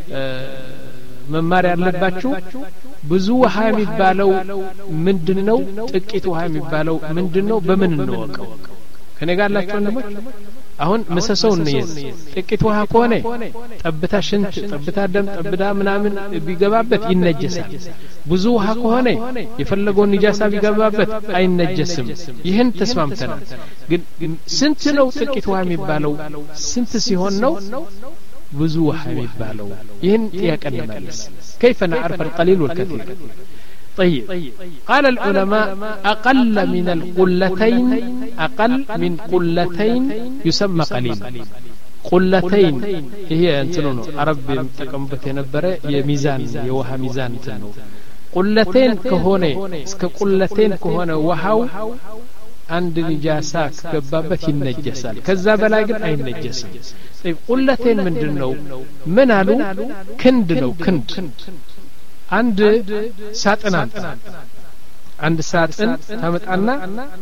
መማር ያለባችሁ ብዙ ውሃ የሚባለው ምንድነው ጥቂት ውሃ የሚባለው ምንድነው በምን እንወቀው ከነጋላችሁ እንደሞች አሁን መሰሰው እንየዝ ጥቂት ውሃ ከሆነ ጠብታ ሽንት ጠብታ ደም ጠብታ ምናምን ቢገባበት ይነጀሳል ብዙ ውሃ ከሆነ የፈለገው ንጃሳ ቢገባበት አይነጀስም ይህን ተስማምተናል ግን ስንት ነው ጥቂት ውሃ የሚባለው ስንት ሲሆን ነው ብዙ ውሃ የሚባለው ይህን ጥያቄ እንመልስ كيف نعرف القليل والكثير طيب قال العلماء أقل من القلتين أقل من قلتين يسمى قليل قلتين هي أنتنو عرب تقومبت ينبرة يميزان يوها ميزان تنو قلتين كهونة اسك قلتين كهونة وحاو عند نجاسات كبابة النجاسات كذاب لا يقول أي نجاسة طيب قلتين من دنو من هلو كند لو كند عند ساتن عند ساتن تمتعنا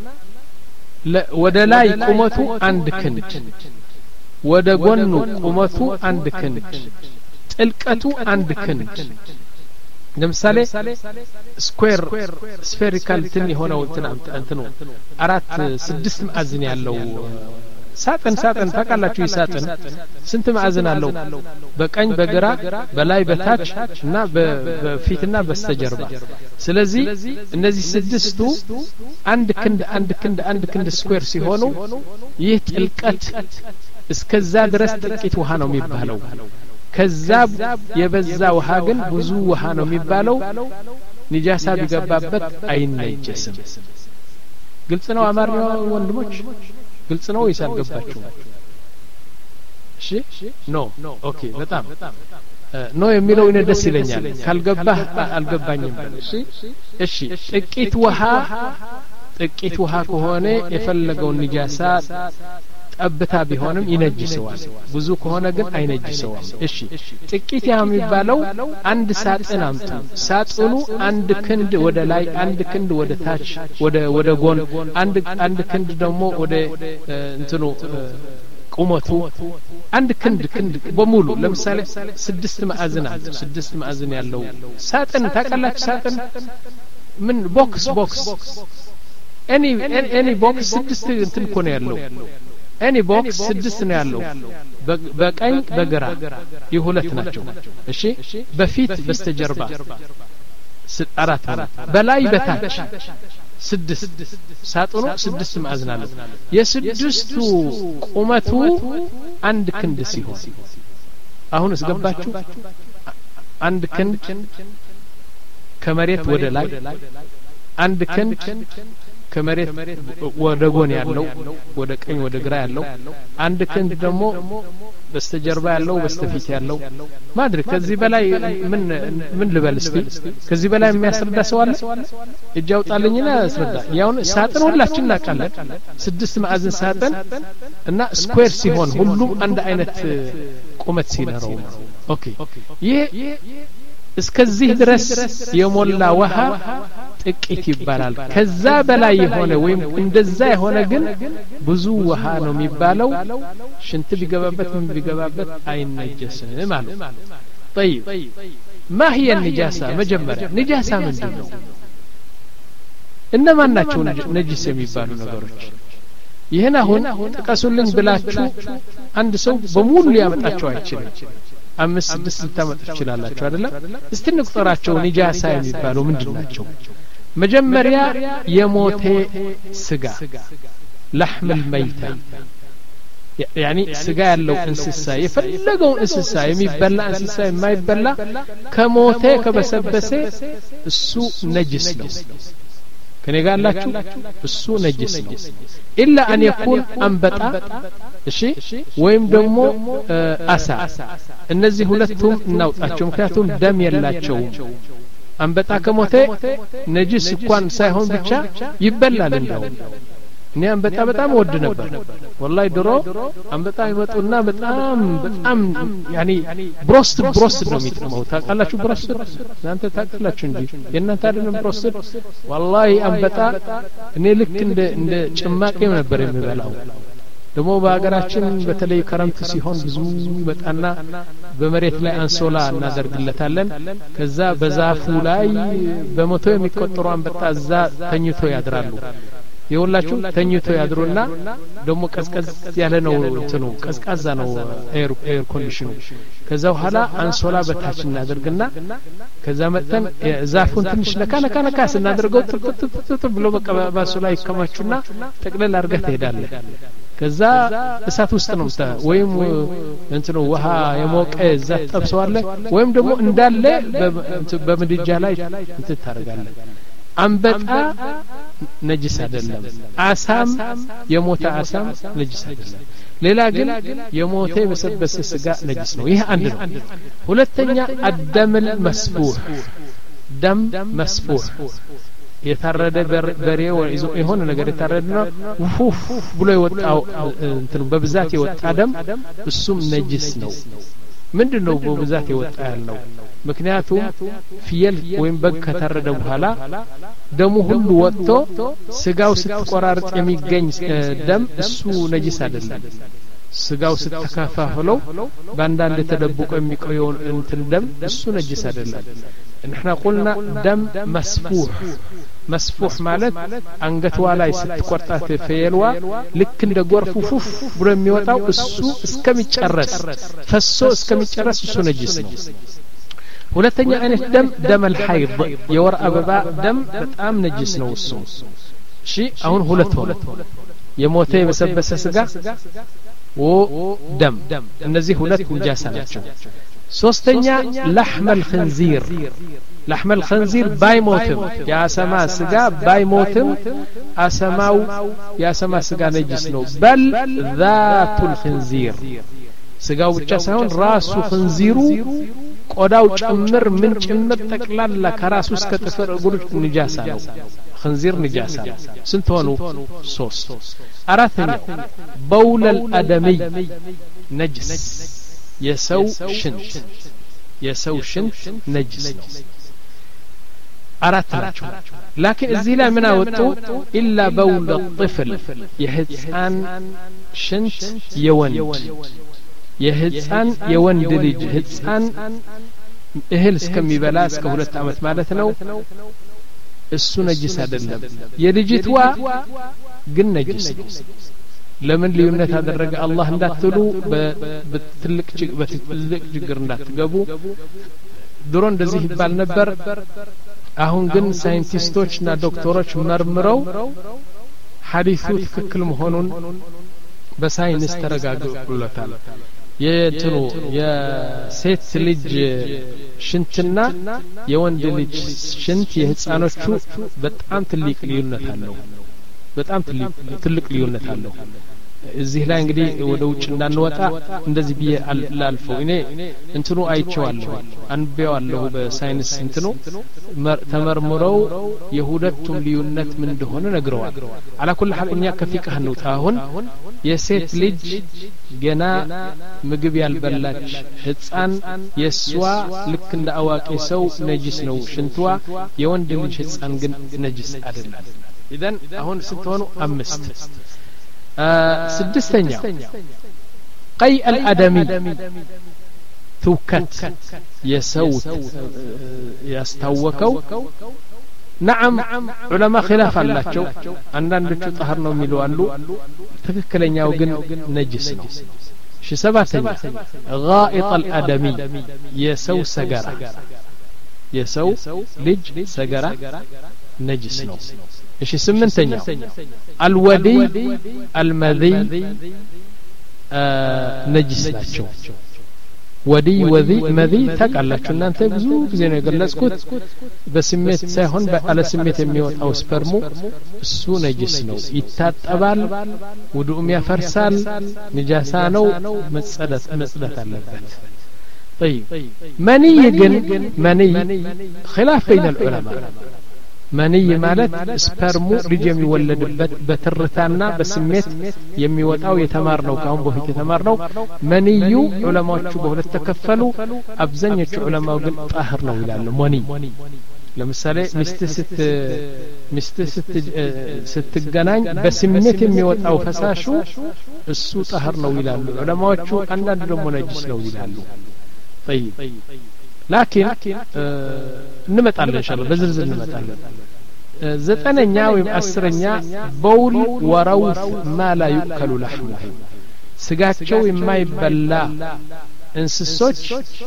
ወደ ላይ ቁመቱ አንድ ክንድ ወደ ጎኑ ቁመቱ አንድ ክንድ ጥልቀቱ አንድ ክንድ ለምሳሌ ስኩዌር ስፌሪካል ትን የሆነው እንትን አራት ስድስት ማዕዘን ያለው ሳጥን ሳጥን ታቃላችሁ ይሳጥን ስንት ማዕዘን አለው በቀኝ በግራ በላይ በታች እና በፊትና በስተጀርባ ስለዚህ እነዚህ ስድስቱ አንድ ክንድ አንድ ክንድ አንድ ክንድ ስኩዌር ሲሆኑ ይህ ጥልቀት እስከዛ ድረስ ጥቂት ውሃ ነው የሚባለው ከዛ የበዛ ውሃ ግን ብዙ ውሃ ነው የሚባለው ንጃሳ ቢገባበት አይነጀስም ግልጽ ነው አማርኛ ወንድሞች ግልጽ ነው ወይስ አልገባችሁ እሺ ኖ ኦኬ በጣም ኖ የሚለው እኔ ደስ ይለኛል ካልገባህ አልገባኝም እሺ እሺ ጥቂት ውሃ ጥቂት ውሃ ከሆነ የፈለገው ንጃሳ ጠብታ ቢሆንም ይነጅሰዋል ብዙ ከሆነ ግን አይነጅሰውም እሺ ጥቂት የሚባለው አንድ ሳጥን አምጡ ሳጥኑ አንድ ክንድ ወደ ላይ አንድ ክንድ ወደ ታች ወደ ወደ ጎን አንድ አንድ ክንድ ደግሞ ወደ እንትኑ ቁመቱ አንድ ክንድ ክንድ በሙሉ ለምሳሌ ስድስት ማዕዘን አለ ስድስት ማዕዘን ያለው ሳጥን ታቀላችሁ ሳጥን ምን ቦክስ ቦክስ ኤኒ ኤኒ ቦክስ ስድስት እንትን እኮ ነው ያለው ኤኒ ቦክስ ስድስት ነው ያለው በቀኝ በግራ የሁለት ናቸው እሺ በፊት በስተጀርባ አራት አራት በላይ በታች ስድስት ሳጥኑ ስድስት ማዕዘን አለው የስድስቱ ቁመቱ አንድ ክንድ ሲሆን አሁን እስገባችሁ አንድ ክንድ ከመሬት ወደ ላይ አንድ ክንድ ከመሬት ወደ ጎን ያለው ወደ ቀኝ ወደ ግራ ያለው አንድ ክንድ ደግሞ በስተጀርባ ያለው በስተፊት ያለው ማድረግ ከዚህ በላይ ምን ምን ልበል እስቲ ከዚህ በላይ የሚያስረዳ ሰው አለ እጅ አውጣልኝና ያስረዳ ያው ሳጥን ሁላችን እናቃለን ስድስት ማዕዘን ሳጥን እና ስኩዌር ሲሆን ሁሉም አንድ አይነት ቁመት ሲኖረው ኦኬ ይሄ እስከዚህ ድረስ የሞላ ውሃ ጥቂት ይባላል ከዛ በላይ የሆነ ወይም እንደዛ የሆነ ግን ብዙ ውሃ ነው የሚባለው ሽንት ቢገባበት ምን ቢገባበት አይነጀስም ማለት طيب ما هي النجاسة መጀመሪያ ንጃሳ ምንድነው እነማን ናቸው ነጅስ የሚባሉ ነገሮች ይሄን አሁን ተቀሱልን ብላችሁ አንድ ሰው በሙሉ ሊያመጣቸው አይችልም አምስት ስድስት ልታመጡ ትችላላችሁ አይደለም እስቲ እንቁጠራቸው ንጃሳ የሚባሉ ምንድናቸው መጀመሪያ የሞተ ስጋ لحم الميتة يعني ስጋ ያለው እንስሳ የፈለገው እንስሳ የሚበላ እንስሳ የማይበላ ከሞተ ከበሰበሰ እሱ ነጅስ ነው ከኔ ጋር አላችሁ እሱ ነጅስ ነው ኢላ አን يكون አንበጣ እሺ ወይም ደግሞ አሳ እነዚህ ሁለቱም እናውጣቸው ምክንያቱም ደም የላቸው አንበጣ ከሞተ ነጅስ እንኳን ሳይሆን ብቻ ይበላል እንደው እኔ አንበጣ በጣም ወድ ነበር والله ድሮ አንበጣ ይመጡና በጣም በጣም ያኒ ብሮስት ብሮስት ነው የሚጥመው ታውቃላችሁ ብሮስት እናንተ ታውቃላችሁ እንጂ የእናንተ አይደለም ብሮስት والله አንበጣ እኔ ልክ እንደ እንደ ጭማቂ ነበር የሚበላው ደግሞ በአገራችን በተለይ ክረምት ሲሆን ብዙ ይመጣና በመሬት ላይ አንሶላ እናደርግለታለን ከዛ በዛፉ ላይ በመቶ የሚቆጠሩ አንበጣ እዛ ተኝቶ ያድራሉ የሁላችሁ ተኝቶ ያድሩና ደግሞ ቀዝቀዝ ያለ ነው እንትኑ ቀዝቃዛ ነው ኤር ኤር ኮንዲሽኑ ከዛ በኋላ አንሶላ በታች እናደርግና ከዛ መተን ዛፉን ትንሽ ነካ ነካ ነካ ስናደርገው ጥጥጥጥ ብሎ በቃ ባሱ ላይ ከማቹና ተቅለል አድርገህ ትሄዳለህ ከዛ እሳት ውስጥ ነው ወይም እንትኑ ውሃ የሞቀ ዛት ጠብሰዋለህ ወይም ደግሞ እንዳለ በምድጃ ላይ እንትን ታደርጋለህ አንበጣ ነጅስ አይደለም አሳም የሞተ አሳም ነጅስ አይደለም ሌላ ግን የሞተ በሰበሰ ስጋ ነጅስ ነው ይሄ አንድ ነው ሁለተኛ አደምል መስፉህ ደም መስፉህ የታረደ በሬ ወይዞ የሆነ ነገር የታረደ ነው ውፍ ብሎ ይወጣው እንትን በብዛት ይወጣ ደም እሱም ነጅስ ነው ምንድነው በብዛት ይወጣ ያለው ምክንያቱም ፍየል ወይም በግ ከታረደ በኋላ ደሙ ሁሉ ወጥቶ ስጋው ስትቆራርጥ የሚገኝ ደም እሱ ነጅስ አይደለም ስጋው ስትከፋፈለው ባንዳንድ ተደብቆ የሚቆየው እንትን ደም እሱ ነጅስ አይደለም احنا قلنا دم مسفوح مسفوح ማለት አንገቷ ላይ ስትቆርጣት ፍየልዋ ልክ እንደ ጎርፍ ፉፍ ብሎ የሚወጣው እሱ እስከሚጨረስ ፈሶ እስከሚጨረስ እሱ ነጅስ ነው ሁለተኛ አይነት ደም ደም الحيض የወር አበባ ደም በጣም ነጅስ ነው እሱ እሺ አሁን ሁለት ሆነ የሞተ የበሰበሰ ስጋ ወ ደም እነዚህ ሁለት ንጃሳ ናቸው ሶስተኛ لحم الخنزير لحم الخنزير بايموتم يا سما سغا بايموتم اسماو يا سما سغا نجس ነው بل ذات الخنزير ስጋው ብቻ ሳይሆን ራሱ خنزيرو ቆዳው ጭምር ምን ጭምር ተቅላላ ከራሱ እስከ ጥፍር እግሩ ንጃሳ ነው خنزير ንጃሳ ስንት ሆኑ ሶስት አራተኛው بول الادمي نجس የሰው ሽንት የሰው ሽንት ነጅስ ነው አራት ናቸው لكن እዚህ ላይ ምን አወጡ ኢላ በውል الطفل የህፃን ሽንት የወንድ የህፃን የወንድ ልጅ ህፃን እህል እስከሚበላ እስከ ሁለት አመት ማለት ነው እሱ ነጅስ አይደለም የልጅቷ ግን ነጅስ ነው ለምን ልዩነት አደረገ አላህ እንዳትሉ በትልቅ በትልቅ ችግር እንዳትገቡ ድሮ እንደዚህ ይባል ነበር አሁን ግን ሳይንቲስቶችና ዶክተሮች መርምረው ሐዲሱ ትክክል መሆኑን በሳይንስ ተረጋግጦለታል የትኑ የሴት ልጅ ሽንትና የወንድ ልጅ ሽንት የህፃኖቹ በጣም ትልቅ ልዩነት አለው በጣም ትልቅ ልዩነት አለው እዚህ ላይ እንግዲህ ወደ ውጭ እንዳንወጣ እንደዚህ ቢየ ላልፈው እኔ እንትኑ አይቼዋለሁ አንበያለሁ በሳይንስ እንትኑ ተመርምረው የሁለቱም ልዩነት ምን እንደሆነ ነግረዋል አላኩል ሐል እኛ ከፊቅህ ነው አሁን የሴት ልጅ ገና ምግብ ያልበላች ህፃን የሷ ልክ እንደ አዋቂ ሰው ነጅስ ነው ሽንቷ የወንድ ልጅ ህፃን ግን ነጅስ አይደለም إذن هون ستونو أمست سدستنيا قيء الأدمي ثوكت يسوت يستوكو نعم علماء خلاف الله شو عندنا نشوف طهرنا وميلو أنلو تككلنيا وجن نجسنا شو سبعتني غائط الأدمي يسو سجرة يسو لج سجرة نجسنا ايش سمنتنيا الودي المذي ነጅስ ናቸው ወዲ ወዲ መዲ ታቃላችሁ እናንተ ብዙ ጊዜ ነው የገለጽኩት በስሜት ሳይሆን በአለ ስሜት የሚወጣው ስፐርሙ እሱ ነጅስ ነው ይታጠባል ውዱኡም ያፈርሳል ንጃሳ ነው መጽደት መጽደት አለበት طيب مني جن مني خلاف بين العلماء مني ማለት ስፐርሙ ልጅ የሚወለድበት በትርታና በስሜት የሚወጣው የተማርነው ካሁን በፊት የተማርነው መንዩ ዑለማዎቹ በሁለት ተከፈሉ አብዛኞቹ ዑለማው ግን ጣህር ነው ይላሉ መኒ ለምሳሌ ሚስት ስት ሚስት ስት ስትገናኝ በስሜት የሚወጣው ፈሳሹ እሱ ጣህር ነው ይላሉ ዑለማዎቹ አንዳንድ ደግሞ ነጅስ ነው ይላሉ طيب لكن እንመጣለን ኢንሻአላህ በዝርዝር እንመጣለን ዘጠነኛ ወይም አስረኛ በውል ወራውት ማላ ይከሉ ለህሙህ ስጋቸው የማይበላ እንስሶች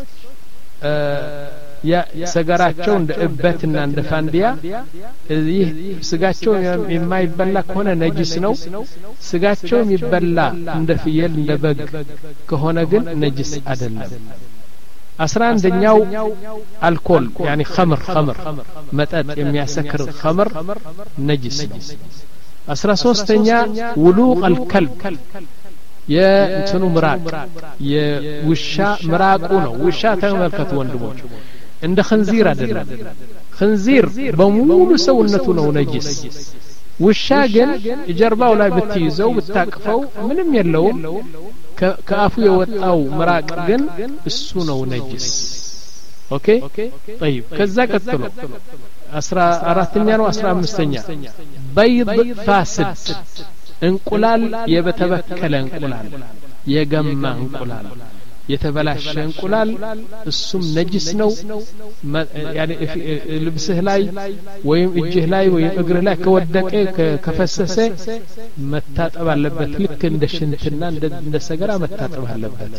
ያ ሰገራቸው እንደ እበትና እንደ ፋንዲያ ይህ ስጋቸው የማይበላ ከሆነ ነጅስ ነው ስጋቸው የሚበላ እንደ ፍየል እንደ በግ ከሆነ ግን ነጅስ አይደለም አስራ አንደኛው አልኮል يعني خمر خمر መጠጥ የሚያሰክር خمر ነጅስ አስራ ሶስተኛ ውሉቅ الكلب የእንትኑ ምራቅ የውሻ ምራቁ ነው ውሻ ተመልከቱ ወንድሞች እንደ خنزير አይደለም خنزير በሙሉ ሰውነቱ ነው ነጅስ ውሻ ግን ጀርባው ላይ ብትይዘው ብታቅፈው ምንም የለውም ከአፉ የወጣው ምራቅ ግን እሱ ነው ነጅስ ኦኬ طيب ከዛ ቀጥሎ አስራ አራተኛ ነው አስራ አምስተኛ በይድ ፋስድ እንቁላል የበተበከለ እንቁላል የገማ እንቁላል የተበላሸ እንቁላል እሱም ነጅስ ነው يعني ልብስህ ላይ ወይም እጅህ ላይ ወይም እግርህ ላይ ከወደቀ ከፈሰሰ መታጠብ አለበት ልክ እንደ ሽንትና እንደ ሰገራ መታጠብ አለበት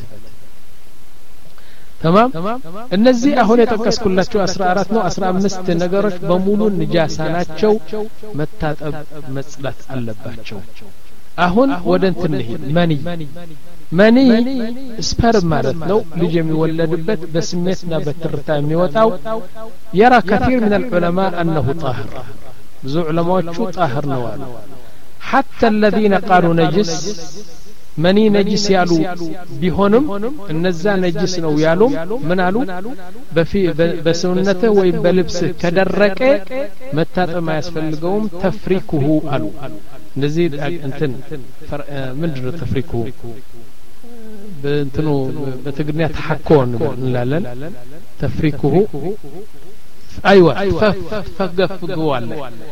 تمام እነዚህ አሁን የተከስኩላችሁ አስራ አራት ነው አስራ አምስት ነገሮች በሙሉ ንጃሳ ናቸው መታጠብ መጽዳት አለባቸው አሁን ወደ እንትን እንሂድ መኒ መኒ ስፐርም ማለት ነው ልጅ የሚወለድበት በስሜትና በትርታ የሚወጣው يرى كثير من العلماء أنه طاهر ብዙ ዑለማዎቹ طاهر ነው አሉ حتى الذين قالوا نجس መኒ ነጅስ ያሉ ቢሆንም እነዛ ነጅስ ነው ያሉም ምን አሉ በሰውነትህ ወይም በልብስህ ከደረቀ መታጠብ አያስፈልገውም ተፍሪኩሁ አሉ እንደዚህ እንትን ምንድነው ተፍሪኩሁ በእንትኑ በትግርኛ ተሐኮን እንላለን ተፍሪኩሁ አይዋ ፈገፍገው አለ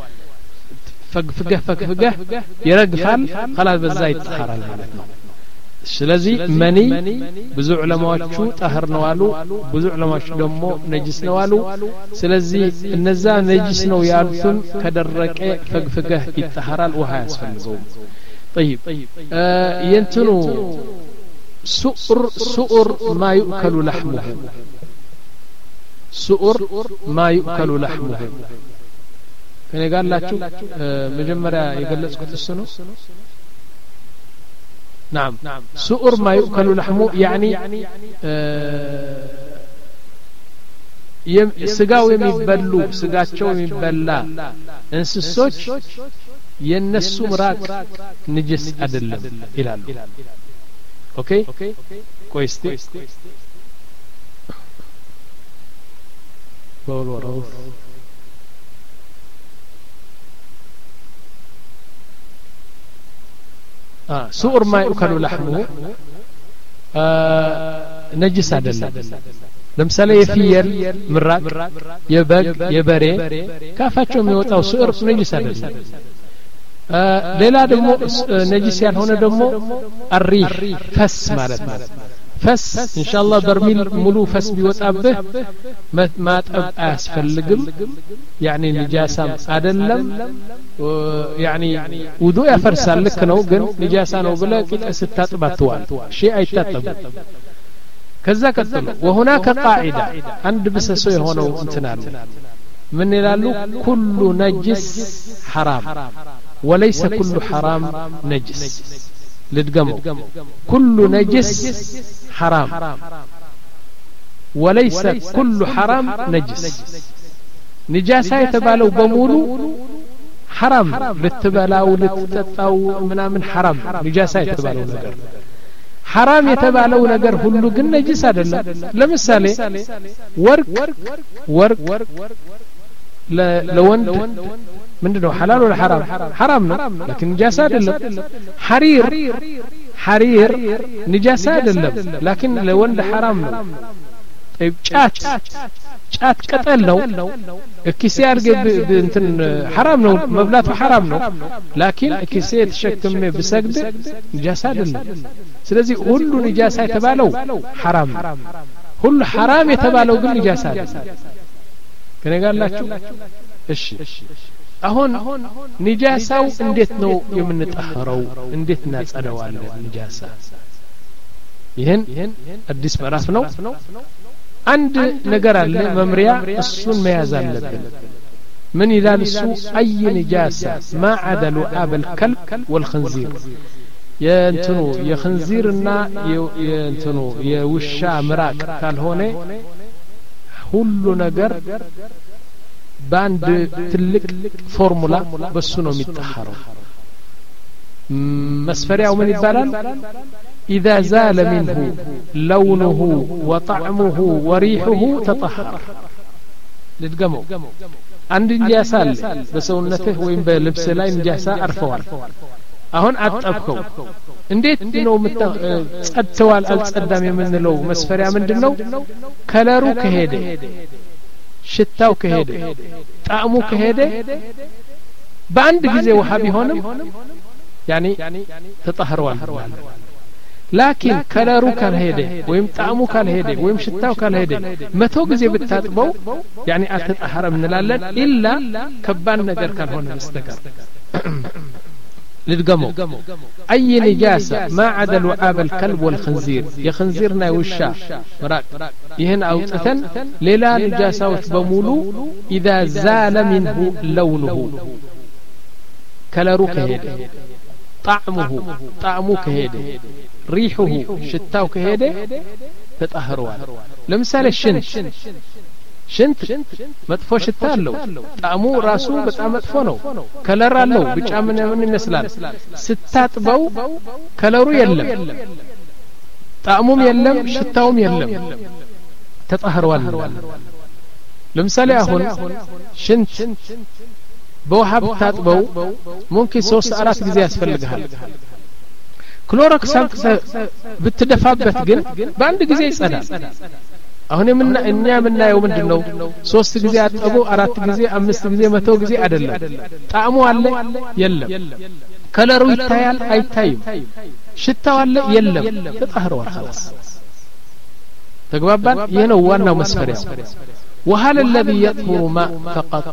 ፈግፍገህ ፈግፍገህ ይረግፋል خلاص በዛ ይጣራል ማለት ነው ስለዚህ መኒ ብዙ ዑለማዎቹ ጣህር ነው አሉ ብዙ ዑለማዎች ደግሞ ነጅስ ነው አሉ ስለዚህ እነዛ ነጅስ ነው ያሉትን ከደረቀ ፈግፍገህ ይጣራል ውሃ ያስፈልገው طيب ينتኑ سؤر سؤر ما يؤكل لحمه سؤر ما يؤكل لحمه ከኔ ጋር ላችሁ መጀመሪያ የገለጽኩት እሱ ነው نعم سؤر ما يؤكل لحمه يعني ስጋው የሚበሉ ስጋቸው የሚበላ እንስሶች የነሱ ምራቅ ንጅስ አይደለም ይላሉ ኦኬ ቆይስቲ በወራው اه سؤر ما يؤكل لحمه نجس አይደለም ለምሳሌ የፍየል ምራቅ የበግ የበሬ ካፋቸው የሚወጣው ስዑር ነጅስ አይደለም ሌላ ደግሞ ነጅስ ያልሆነ ደግሞ አሪህ ፈስ ማለት ነው ፈስ ኢንሻአላህ በርሚል ሙሉ ፈስ ቢወጣብህ ማጠብ አያስፈልግም يعني ንጃሳ አይደለም يعني ውዱእ ያፈርሳል ልክ ነው ግን ንጃሳ ነው ብለ ቂጥ ስታጥባትዋል ሺ አይታጠብ ከዛ ቀጥሎ وهناك قاعده አንድ በሰሶ የሆነው እንትናል ምን ይላሉ ኩሉ ነጅስ حرام وليس كل حرام نجس لدقمو كل نجس حرام وليس كل حرام نجس نجاسة يتبالو بمولو حرام لتبالاو لتتطاو منا من حرام نجاسة يتبالو نجر حرام يتبالو نجر هلو قن نجس هذا لمثالي ورق ورق لوند من دونه حلال ولا حرام حرام لكن نجاسة هذا حرير حرير نجاسة هذا لكن لوند حرام طيب شات شات قتل ነው እኪሴ አርገ እንትን حرام ነው መብላቱ حرام ነው لكن እኪሴ ተሸክመ በሰግድ ንጃሳ አይደለም ስለዚህ ሁሉ ንጃሳ የተባለው حرام ሁሉ حرام የተባለው ግን ንጃሳ አይደለም ከነጋላችሁ እሺ አሁን ንጃሳው እንዴት ነው የምንጠህረው እንዴት እናጸደዋለን ንጃሳ ይሄን አዲስ ምዕራፍ ነው አንድ ነገር አለ መምሪያ እሱን መያዝ አለብን ምን ይላል እሱ አይ ንጃሳ ما عدا لعاب الكلب والخنزير የእንትኑ የخنزيرና የእንትኑ የውሻ ምራቅ ካልሆነ ሁሉ ነገር ባንድ ትልቅ ፎርሙላ በሱ ነው የሚጣሐረው መስፈሪያው ምን ይባላል إذا زال منه لونه وطعمه وريحه تطهر لتقمو عند نجاسة بسونته وين بلبس لا نجاسة أرفوال أهون أتأبكو انديت نو مت تصدوال التصدام من لو مسفريا من دنو كلارو كهيدة شتاو كهيدة طعمو كهيدة باند جزء وحابي هونم يعني تطهروال لكن كلارو كان هيدي ويم طعمو كان هيدي ويم شتاو كان هيدي متو غزي بتطبو يعني اتطهر من لالن الا كبان ነገር كان هون مستقر لدقمو اي نجاسه ما عدا لعاب الكلب والخنزير يا خنزيرنا وشا مراق يهن اوطتن ليلا نجاساوت بمولو اذا زال منه لونه كلارو كهيدي طعمه طعمه كهيدي ريحه شتاو كهيدة تطهروا لمثال الشنت شنت مدفو شتا له طعمو راسو بتاع مدفو ነው كلر አለው ብጫ ምን ምን ይመስላል ስታጥበው كلرو የለም طعሙም የለም ሽታውም የለም ተطهرዋል ለምሳሌ አሁን ሽንት በውሃ ብታጥበው ممكن ሶስት አራት ጊዜ ያስፈልጋል ክሎሮክስ ብትደፋበት ግን በአንድ ጊዜ ይጸዳል አሁን ምን እኛ ምናየው ምንድነው ሶስት ጊዜ አጥቦ አራት ጊዜ አምስት ጊዜ መቶ ጊዜ አይደለም ጣዕሙ አለ የለም ከለሩ ይታያል አይታይም ሽታው አለ የለም ተጣህሯል خلاص ተግባባን ይሄ ነው ዋናው መስፈሪያ وهل الذي يطهر ماء فقط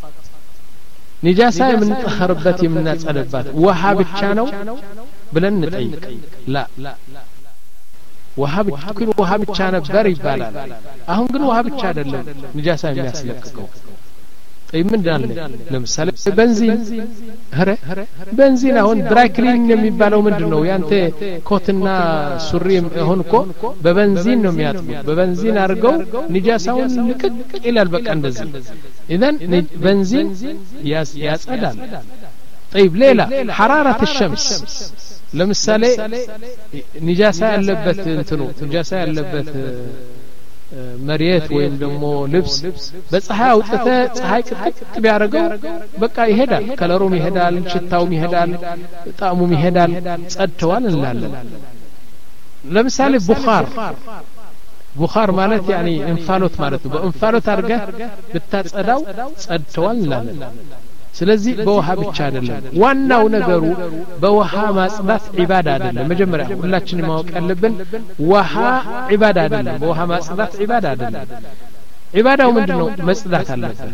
نجاسة من طهربت من نصدبات ውሃ ብቻ ነው ብለን እንጠይቅ لا ውሃ ብቻ ግን ውሃ ብቻ ነበር ይባላል አሁን ግን ውሃ ብቻ አይደለም ንጃሳ የሚያስለቅቀው طيب ምን እንዳለ ለምሳሌ ቤንዚን ኧረ ቤንዚን አሁን ድራይ ክሊኒንግ የሚባለው ምንድነው ያንተ ኮትና ሱሪ አሁን እኮ በቤንዚን ነው የሚያጥቡ በቤንዚን አድርገው ንጃሳውን ልቅቅ ይላል በቃ እንደዚህ اذا ቤንዚን ያጸዳል طيب ليلى حرارة الشمس ለምሳሌ ንጃሳ ያለበት እንትኑ ንጃሳ ያለበት መሬት ወይም ደግሞ ልብስ በፀሐይ አውጥተ ፀሐይ ቅጥቅጥ ቢያረገው በቃ ይሄዳል ከለሩም ይሄዳል ሽታውም ይሄዳል ጣዕሙም ይሄዳል ጸድተዋል እንላለን ለምሳሌ ቡኻር ቡኻር ማለት يعني እንፋሎት ማለት ነው በእንፋሎት አድርገህ ብታጸዳው ጸድተዋል እንላለን ስለዚህ በውሃ ብቻ አይደለም ዋናው ነገሩ በውሃ ማጽዳት ዒባዳ አይደለም መጀመሪያ ሁላችንም ማወቅ ያለብን ውሃ ዒባዳ አይደለም በውሃ ማጽዳት ዒባዳ አይደለም ዒባዳው ምንድነው መጽዳት አለበት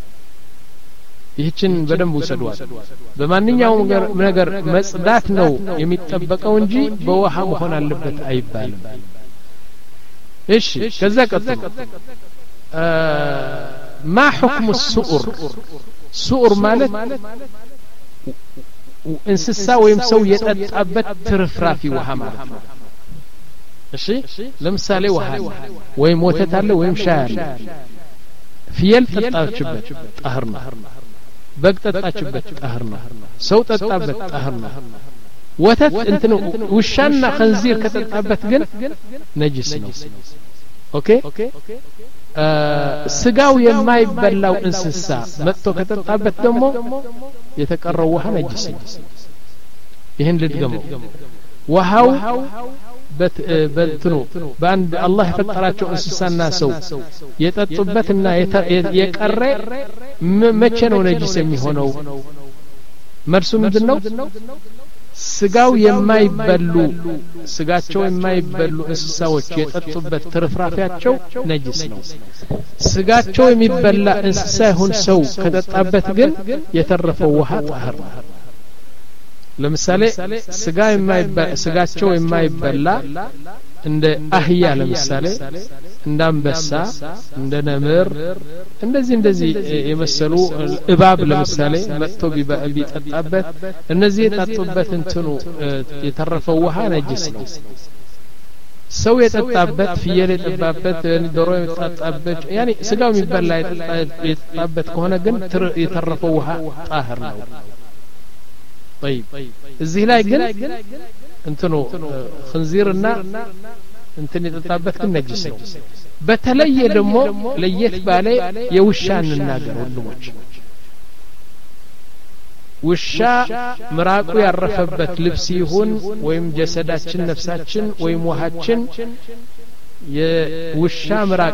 ይህችን በደንብ ወሰዷል በማንኛውም ነገር መጽዳት ነው የሚጠበቀው እንጂ በውሃ መሆን አለበት አይባልም እሺ ከዛ ቀጥሎ ما حكم السؤر سؤر مالت እንስሳ ወይም ሰው የጠጣበት ትርፍራፊ ውሃ ማለት ነው እሺ ለምሳሌ ውሃ ወይም ወተት አለ ወይም ሻይ አለ ፍየል ጠጣችበት ጣህር ነው በግ ጠጣችበት ጣህር ነው ሰው ጠጣበት ጣህር ነው ወተት እንትን ውሻና خنزير ከተጣበት ግን ነጅስ ነው ኦኬ ስጋው የማይበላው እንስሳ መጥቶ ከተጣበት ደግሞ የተቀረው ውሃ ነጅስ ነው ይሄን ልድገመው ውሃው በትኑ በአንድ አላህ የፈጠራቸው እንስሳና ሰው የጠጡበትና የቀረ መቼ ነው ነጅስ የሚሆነው መልሱ ምንድነው ስጋው የማይበሉ ስጋቸው የማይበሉ እንስሳዎች የጠጡበት ትርፍራፊያቸው ነጅስ ነው ስጋቸው የሚበላ እንስሳ ይሁን ሰው ከተጣበት ግን የተረፈው ውሃ ጣህር ነው ለምሳሌ ስጋ የማይበላ ስጋቸው የማይበላ እንደ አህያ ለምሳሌ እንደ አንበሳ እንደ ነምር እንደዚህ እንደዚህ የመሰሉ እባብ ለምሳሌ መጥቶ ቢጠጣበት እነዚህ የጠጡበት እንትኑ የተረፈው ውሃ ነጅስ ነው ሰው የጠጣበት ፍየል የጠጣበት ዶሮ የጠጣበት ያኒ ስጋው የሚበላ የጠጣበት ከሆነ ግን የተረፈው ውሃ ጣህር ነው طيب እዚህ ላይ ግን እንትኑ خنزيرና እንትን የጠጣበት ግን ነጅስ ነው በተለየ ደግሞ ለየት ባለ የውሻ እንናገር ወንድሞች ውሻ ምራቁ ያረፈበት ልብስ ይሁን ወይም ጀሰዳችን ነፍሳችን ወይም ውሃችን የውሻ ምራቅ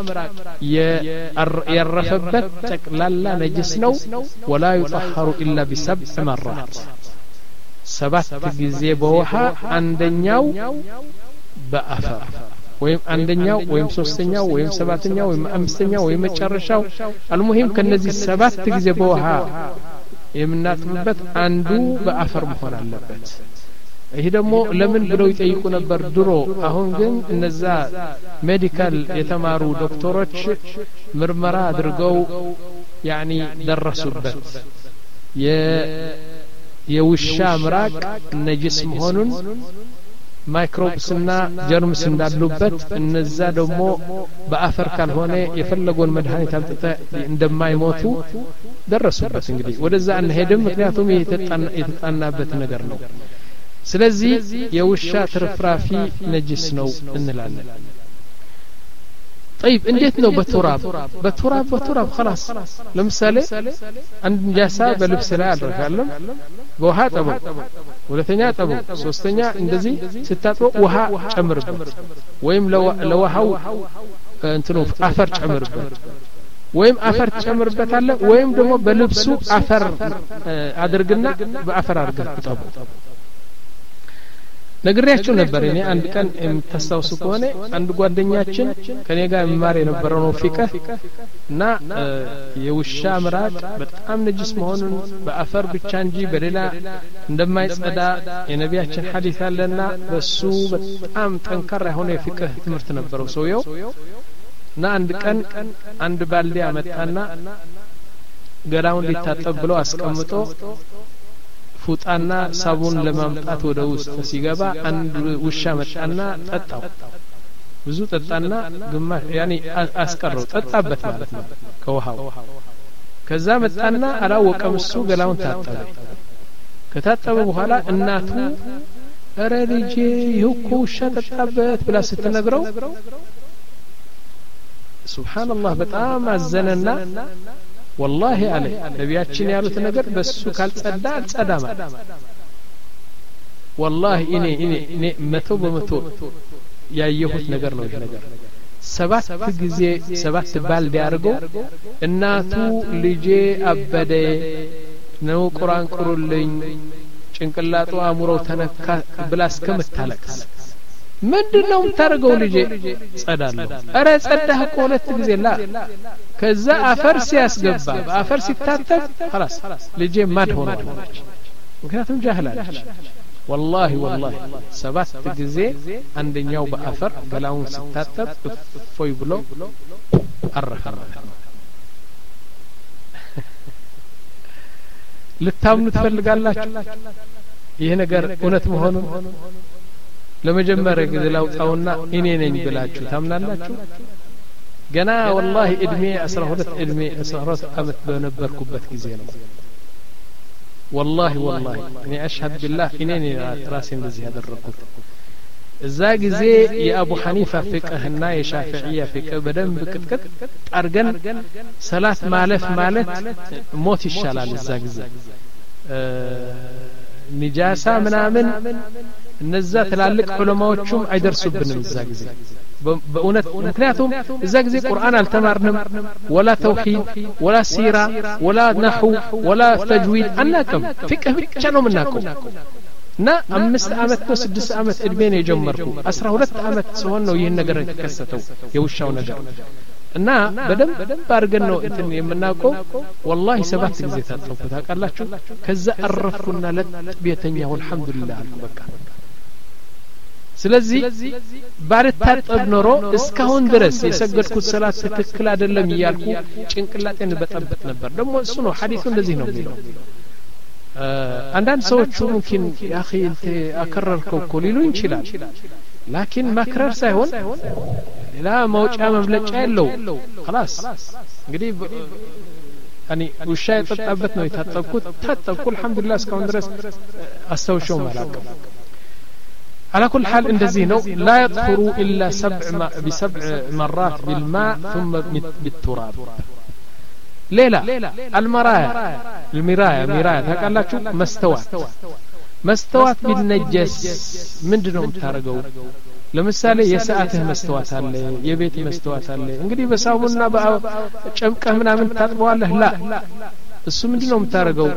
ያረፈበት ጠቅላላ ነጅስ ነው ولا يطهر الا بسبع مرات ሰባት ጊዜ በውሃ አንደኛው በአፈር ወይም አንደኛው ወይም ሶስተኛው ወይም ሰባተኛው ወይም አምስተኛው ወይም መጨረሻው አልሙሂም ከነዚህ ሰባት ጊዜ በውሃ የምናጥብበት አንዱ በአፈር መሆን አለበት ይሄ ደግሞ ለምን ብለው ይጠይቁ ነበር ድሮ አሁን ግን እነዛ ሜዲካል የተማሩ ዶክተሮች ምርመራ አድርገው ያኒ ደረሱበት የ የውሻ ምራቅ ነጅስ መሆኑን ማይክሮብስና ጀርምስ እንዳሉበት እነዛ ደግሞ በአፈር ካልሆነ የፈለገውን መድኃኒት አልጠጣ እንደማይሞቱ ደረሱበት እንግዲህ ወደዛ አንሄድም ምክንያቱም የተጣናበት ነገር ነው ስለዚህ የውሻ ትርፍራፊ ነጅስ ነው እንላለን طيب እንዴት ነው በቱራብ በቱራብ በቱራብ خلاص ለምሳሌ አንድ ጃሳ በልብስ ላይ አድርጋለም በውሃ ጠበው ሁለተኛ ጠበው ሶስተኛ እንደዚህ ስታጥበው ውሃ ጨምርበት ወይም ለውሃው እንትኑ አፈር ጨምርበት ወይም አፈር ጨምርበታለ ወይም ደግሞ በልብሱ አፈር አድርግና በአፈር አድርገህ ጠበው ነግሬያችሁ ነበር እኔ አንድ ቀን የምታስታውሱ ከሆነ አንድ ጓደኛችን ከኔ ጋር መማር የነበረው ነው ፊቅህ እና የውሻ ምራቅ በጣም ነጅስ መሆኑን በአፈር ብቻ እንጂ በሌላ እንደማይጸዳ የነቢያችን ሐዲስ አለና በሱ በጣም ጠንካራ የሆነ የፊቅህ ትምህርት ነበረው ሰውየው እና አንድ ቀን አንድ ባልዲ አመጣና ገላውን ሊታጠብ ብሎ አስቀምጦ ፉጣና ሳቡን ለማምጣት ወደ ውስጥ ሲገባ አንድ ውሻ መጣና ጠጣው ብዙ ጠጣና ግማሽ ያኒ አስቀረው ጠጣበት ማለት ነው ከውሃው ከዛ መጣና አላወቀም እሱ ገላውን ታጠበ ከታጠበ በኋላ እናቱ አረ ልጄ ይሁኮ ውሻ ጠጣበት ብላ ስትነግረው ሱብሃንአላህ በጣም አዘነና والله عليه ነቢያችን ያሉት ነገር በሱ ካልጸዳ አልጸዳማ والله እኔ እኔ እኔ መቶ በመቶ ያየሁት ነገር ነው ይሄ ነገር ሰባት ጊዜ ሰባት ባልዲ አድርጎ እናቱ ልጄ አበደ ነው ቁርአን ቁሩልኝ ጭንቅላቱ አእምሮው ተነካ ብላ እስከምታለቅስ ምንድነው የምታረገው ልጄ ጸዳለሁ አረ ጸዳህ እኮ ሁለት ጊዜ ላ ከዛ አፈር ሲያስገባ በአፈር ሲታጠብ خلاص ልጄ ማድ ሆኗል ምክንያቱም ጃህላለች والله والله ሰባት ጊዜ አንደኛው በአፈር ገላውን ሲታጠብ ፎይ ብሎ አረፈ ልታምኑ ትፈልጋላችሁ ይሄ ነገር እውነት መሆኑን ለመጀመሪያ ጊዜ ላውጣውና እኔ ነኝ ብላችሁ ታምናላችሁ? ገና والله እድሜ አስራ ሁለት እድሜ አስራ ሁለት አመት በነበርኩበት ጊዜ ነው والله والله እኔ አሽሀድ ቢላህ እኔ ነኝ ራሴ እንደዚህ ያደረኩት። እዛ ጊዜ የአቡ ሐኒፋ ፍቅህና የሻፊዒያ ፍቅህ በደንብ ቅጥቅጥ አርገን ሰላት ማለፍ ማለት ሞት ይሻላል። እዛ ጊዜ ንጃሳ ምናምን እነዛ ትላልቅ ዑለማዎቹም አይደርሱብንም እዛ ጊዜ በእውነት። ምክንያቱም እዛ ጊዜ ቁርአን አልተማርንም ወላ ተውሂድ ወላ ሲራ ወላ ነህው ወላ ተጅዊድ አናውቅም። ፍቅህ ብቻ ነው የምናውቀው። እና አምስት አመት ነው ስድስት አመት እድሜ ነው የጀመርኩ። አስራ ሁለት አመት ሲሆን ነው ይሄን ነገር የተከሰተው የውሻው ነገር። እና በደም በደም አርገን ነው እንትን የምናውቀው። والله ሰባት ጊዜ ታጠብኩ ታውቃላችሁ። ከዛ አረፍኩና ለጥቤተኛው አልহামዱሊላህ አልኩ በቃ። ስለዚህ ባልታጠብ ኖሮ እስካሁን ድረስ የሰገድኩት ሰላት ትክክል አይደለም እያልኩ ጭንቅላቴን በጠብጥ ነበር። ደግሞ እሱ ነው ሐዲሱ እንደዚህ ነው የሚለው። አንዳንድ ሰዎች ሙምኪን يا اخي انت አከረርከው እኮ ሊሉ ይችላል። ላኪን ማክረር ሳይሆን ሌላ መውጫ መብለጫ የለው خلاص። እንግዲህ እኔ ውሻ የጠጣበት ነው የታጠብኩት። ታጠብኩ አልহামዱሊላህ እስካሁን ድረስ አስተውሸው ማላቀም። على كل حال እንደዚህ ነው። لا يطهر الا سبع بسبع مرات بالماء ثم بالتراب. ليلى المرايا المرايا مرايا ታውቃላችሁ? መስተዋት መስተዋት ቢነጀስ ምንድነው የምታረገው? ለምሳሌ የሰዓትህ መስተዋት አለ፣ የቤት መስተዋት አለ። እንግዲህ በሳሙና በጨምቀህ ምናምን ታጥበዋለህ? ላ እሱ ምንድነው የምታረገው?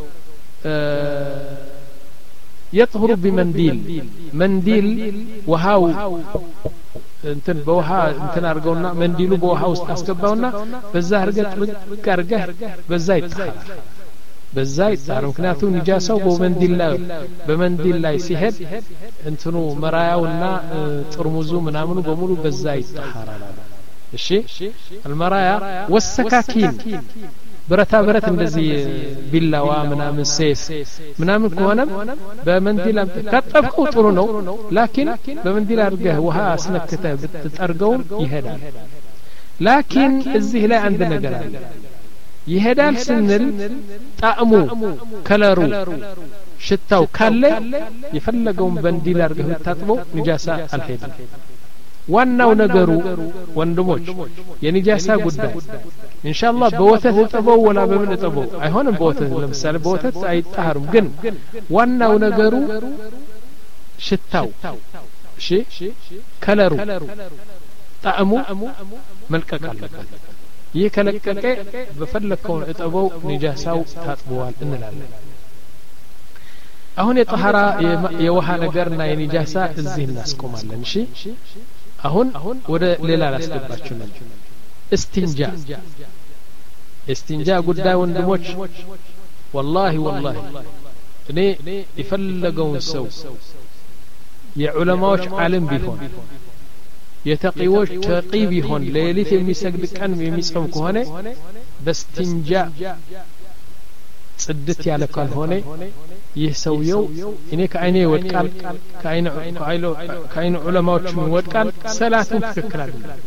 يطهر بمنديل منديل وهاو እንትን በውሃ እንትን አርገውና መንዲሉ በውሃ ውስጥ አስገባውና በዛ አርገህ ጥብቅ አርገህ በዛ ይጣራል በዛ ይጣራል። ምክንያቱም ንጃሳው በመንዲል ላይ በመንዲል ላይ ሲሄድ እንትኑ መራያውና ጥርሙዙ ምናምኑ በሙሉ በዛ ይጣራል። እሺ المرايا والسكاكين ብረታ ብረት እንደዚህ ቢላዋ ምናምን ሴፍ ምናምን ከሆነ በመንዲል ከጠብቀው ጥሩ ነው። ላኪን በመንዲል አርገህ ውሃ አስነክተህ ብትጠርገው ይሄዳል። ላኪን እዚህ ላይ አንድ ነገር አለ። ይሄዳል ስንል ጣዕሙ ከለሩ ሽታው ካለ የፈለገውን በመንዲል አርገህ ብታጥበው ንጃሳ አልሄድም። ዋናው ነገሩ ወንድሞች የንጃሳ ጉዳይ ኢንሻአላህ በወተት ተጠበው ወላ በምን ተጠበው አይሆንም። በወተት ለምሳሌ በወተት አይጣርም። ግን ዋናው ነገሩ ሽታው እሺ ከለሩ ጣዕሙ መልቀቅ አለበት። ይህ ከለቀቀ በፈለከው እጠበው ንጃሳው ታጥበዋል እንላለን። አሁን የጠሃራ የውሃ ነገርና የንጃሳ እዚህ እናስቆማለን። እሺ አሁን ወደ ሌላ ላስገባችሁ ነው። እስቲንጃ እስቲንጃ ጉዳይ ወንድሞች والله والله እኔ የፈለገውን ሰው የዑለማዎች ዓለም ቢሆን የተቂዎች ተቂ ቢሆን ለሌሊት የሚሰግድ ቀን የሚጾም ከሆነ በስቲንጃ ጽድት ያለ ካልሆነ ይህ ሰውየው እኔ ከአይኔ ይወድቃል ከአይነ ከአይነ ዑለማዎች ይወድቃል። ሰላቱ ትክክል አይደለም።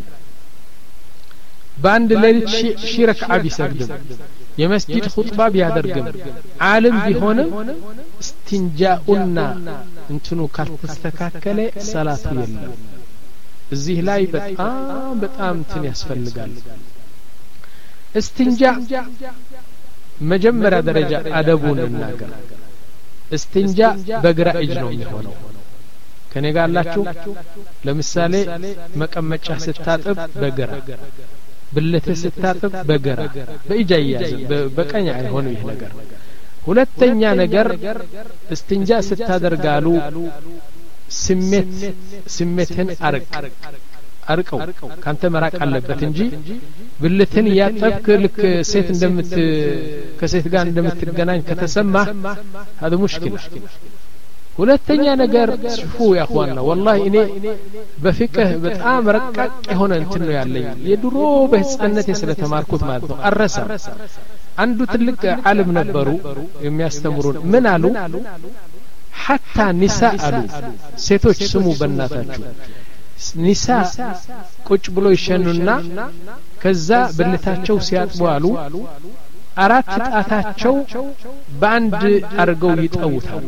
በአንድ ሌሊት ሺህ ረክዓ ቢሰግድም የመስጂድ ኹጥባ ቢያደርግም ዓለም ቢሆንም እስቲንጃኡና እንትኑ ካልተስተካከለ ሰላቱ የለም። እዚህ ላይ በጣም በጣም እንትን ያስፈልጋል። እስቲንጃ መጀመሪያ ደረጃ አደቡን እናገር። እስቲንጃ በግራ እጅ ነው የሚሆነው። ከኔ ጋር አላችሁ? ለምሳሌ መቀመጫ ስታጥብ በግራ፣ ብልት ስታጥብ በግራ፣ በእጅ አያያዝ በቀኝ አይሆንም ይሄ ነገር። ሁለተኛ ነገር እስቲንጃ ስታደርጋሉ ስሜት ስሜትን አርቅ አርቀው ካንተ መራቅ አለበት እንጂ ብልትን ያጠብክ ልክ ሴት እንደምት ከሴት ጋር እንደምትገናኝ ከተሰማ هذا مشكلة። ሁለተኛ ነገር ሽፉ يا اخوانا والله እኔ በፍቅህ በጣም ረቃቅ የሆነ እንትን ነው ያለኝ የድሮ በህፃንነቴ ስለተማርኩት ማለት ነው። አረሳ አንዱ ትልቅ ዓለም ነበሩ የሚያስተምሩን ምን አሉ? حتى نساء አሉ ሴቶች ስሙ በእናታችሁ ኒሳ ቁጭ ብሎ ይሸኑና ከዛ ብልታቸው ሲያጥቡ አሉ አራት ጣታቸው በአንድ አርገው ይጠውታሉ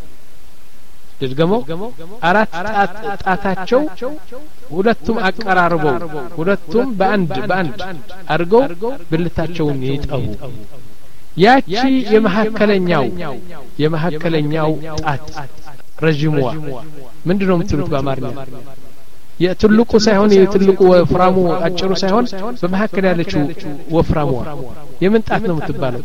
ድግሞ አራት ጣታቸው ሁለቱም አቀራርበው ሁለቱም በአንድ በአንድ አርገው ብልታቸውን ይጠው ያቺ የመሐከለኛው የመሐከለኛው ጣት ረጅሙዋ ምንድነው የምትሉት በአማርኛ የትልቁ ሳይሆን የትልቁ ወፍራሙ አጭሩ ሳይሆን በመሐከለ ያለችው ወፍራሙ የምን ጣት ነው የምትባለው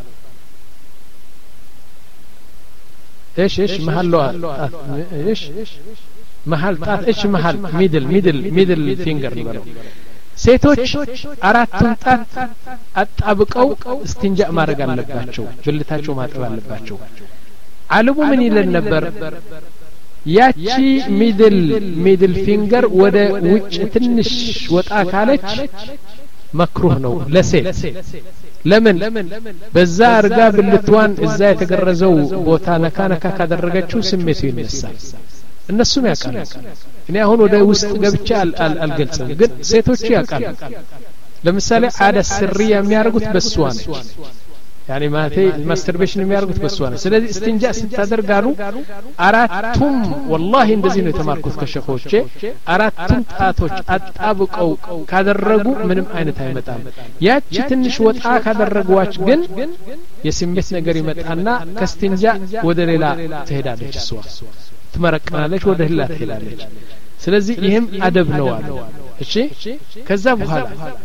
ايش ايش محلها ايش محل ጣት ايش محل ሚድል ሚድል ሚድል ፊንገር ነው ሴቶች አራቱን ጣት አጣብቀው እስቲንጃ ማድረግ አለባቸው ብልታቸው ማጠብ አለባቸው ዓለሙ ምን ይለን ነበር ያቺ ሚድል ሚድል ፊንገር ወደ ውጭ ትንሽ ወጣ ካለች መክሩህ ነው ለሴት ለምን በዛ አርጋ ብልቷን እዛ የተገረዘው ቦታ ነካ ነካ ካደረገችው ስሜቱ ይነሳል እነሱም ያቃሉ እኔ አሁን ወደ ውስጥ ገብቻ አልገልጽም ግን ሴቶች ያቃሉ ለምሳሌ አዳ ስሪያ የሚያርጉት በሷ ነች يعني ماتي ماستربيشن የሚያርጉት በሷ ነው ስለዚህ እስቲንጃ ስታደርጋሉ አራቱም والله እንደዚህ ነው የተማርኩት ከሸኾቼ አራቱም ጣቶች አጣብቀው ካደረጉ ምንም አይነት አይመጣም ያቺ ትንሽ ወጣ ካደረጓች ግን የስሜት ነገር ይመጣና ከስቲንጃ ወደ ሌላ ትሄዳለች እሷ ትመረቀናለች ወደ ሌላ ትሄዳለች ስለዚህ ይሄም አደብ ነው አለ እሺ ከዛ በኋላ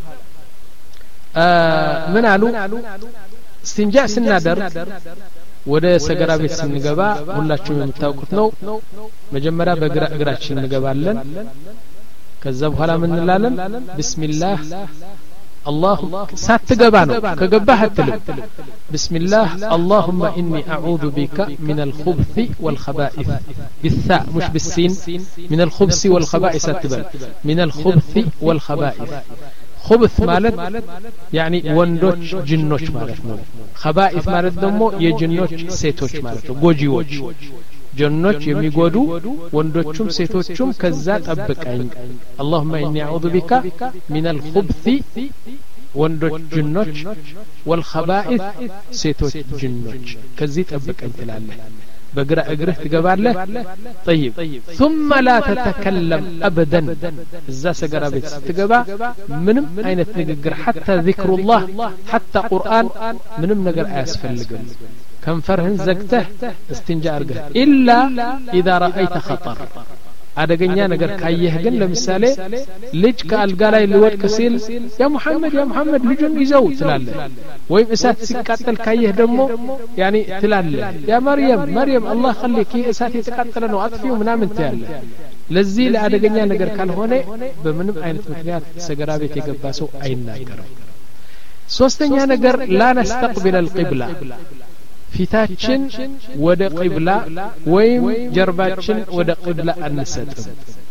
ምን አሉ እስቲንጃ ስናደርግ ወደ ሰገራ ቤት ስንገባ ሁላችሁም የምታውቁት ነው መጀመሪያ በግራ እግራችን እንገባለን ከዛ በኋላ ምን እንላለን ቢስሚላህ الله ساتغبا ነው ከገባህ አትልም ቢስሚላህ اللهم اني اعوذ بك من الخبث والخبائث بالثاء مش بالسين من الخبث والخبائث اتبل من الخبث والخبائث خبث ማለት يعني ወንዶች ጅኖች ማለት ነው خبائث ማለት ደግሞ የጅኖች ሴቶች ማለት ነው ጎጂዎች ጅኖች የሚጎዱ ወንዶቹም ሴቶቹም ከዛ ጠብቀኝ اللهم اني اعوذ بك من الخبث ወንዶች ጅኖች والخبائث ሴቶች ጅኖች ከዚህ ጠብቀኝ ትላለህ በግራ እግርህ ትገባለህ طيب ثم لا تتكلم ابدا እዛ ሰገራ ቤት ስትገባ ምንም አይነት ንግግር حتى ذكر الله حتى قرآن ምንም ነገር አያስፈልግም ከንፈርህን ዘግተህ እስቲንጃ አርገህ إلا إذا رأيت خطر አደገኛ ነገር ካየህ ግን ለምሳሌ ልጅ ከአልጋ ላይ ሊወድቅ ሲል ያ መሐመድ ያ መሐመድ ልጁን ይዘው ትላለህ ወይም እሳት ሲቃጠል ካየህ ደግሞ ያኒ ትላለህ ያ መርየም መርየም አላህ خليك እሳት የተቃጠለ ነው አጥፊው ምናምን ትያለህ ለዚህ ለአደገኛ ነገር ካልሆነ በምንም አይነት ምክንያት ሰገራ ቤት የገባ ሰው አይናገርም ሶስተኛ ነገር لا نستقبل القبلة ፊታችን ወደ ቂብላ ወይም ጀርባችን ወደ ቂብላ አንሰጥም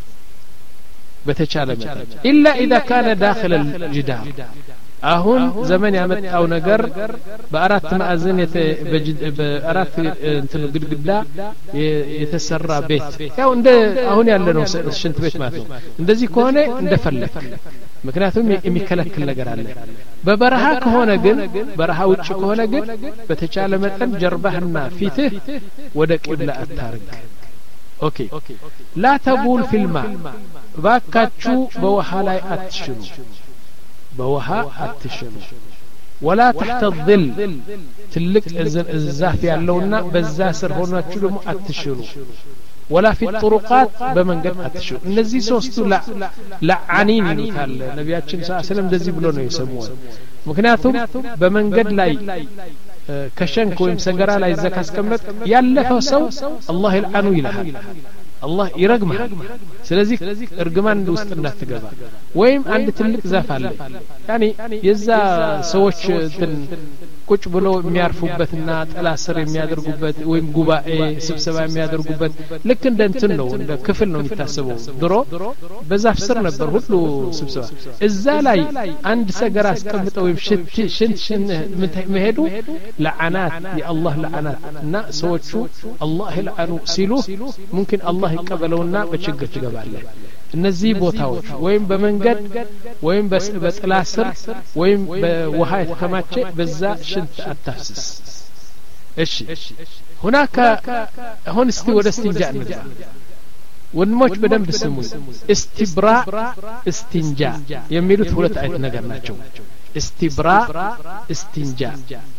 በተቻለ መጠን إلا إذا كان داخل الجدار አሁን ዘመን ያመጣው ነገር በአራት ማዕዘን በአራት እንትን ግድግዳ የተሰራ ቤት ያው እንደ አሁን ያለነው ሽንት ቤት ማለት ነው እንደዚህ ከሆነ እንደፈለክ ምክንያቱም የሚከለክል ነገር አለ በበረሃ ከሆነ ግን በረሃ ውጭ ከሆነ ግን በተቻለ መጠን ጀርባህና ፊትህ ወደ ቂብላ አታርግ ኦኬ لا تبول في الماء ባካችሁ በውሃ ላይ አትሽኑ በውሃ አትሽኑ ولا تحت الظل ትልቅ ዛፍ ያለውና በዛ ስር ሆናችሁ ደግሞ አትሽኑ ولا في الطرقات በመንገድ አትሽኑ እነዚህ ሶስቱ ለዓኒን ይሉታል ነብያችን ሰለላሁ ዐለይሂ ወሰለም እንደዚህ ብሎ ነው የሰሙት ምክንያቱም በመንገድ ላይ ከሸንክ ወይም ሰገራ ላይ ዘካስቀመጥ ያለፈው ሰው አላህ ይልዓኑ ይልሃል الله يرغمه ስለዚህ እርግማን ውስጥ እንዳትገባ ወይም አንድ ትልቅ ዛፍ አለ ያኒ የዛ ሰዎች እንትን ቁጭ ብሎ የሚያርፉበትና ጥላ ስር የሚያደርጉበት ወይም ጉባኤ ስብሰባ የሚያደርጉበት ልክ እንደ እንትን ነው እንደ ክፍል ነው የሚታሰበው ድሮ በዛፍ ስር ነበር ሁሉ ስብሰባ እዛ ላይ አንድ ሰገራ አስቀምጠው ወይም ሽንት ሽንት መሄዱ ለዓናት የአላህ ለዓናት እና ሰዎቹ አላህ ይልዓኑ ሲሉ ممكن الله ይቀበለውና በችግር ትገባለህ እነዚህ ቦታዎች ወይም በመንገድ ወይም በጥላ ስር ወይም በውሃ የተከማቸ በዛ ሽንት አታፍስስ እሺ هناك هون እስቲ ወደ استنجاء እንግባ ወንሞች በደንብ ስሙ استبراء استنجاء የሚሉት ሁለት አይነት ነገር ናቸው استبراء استنجاء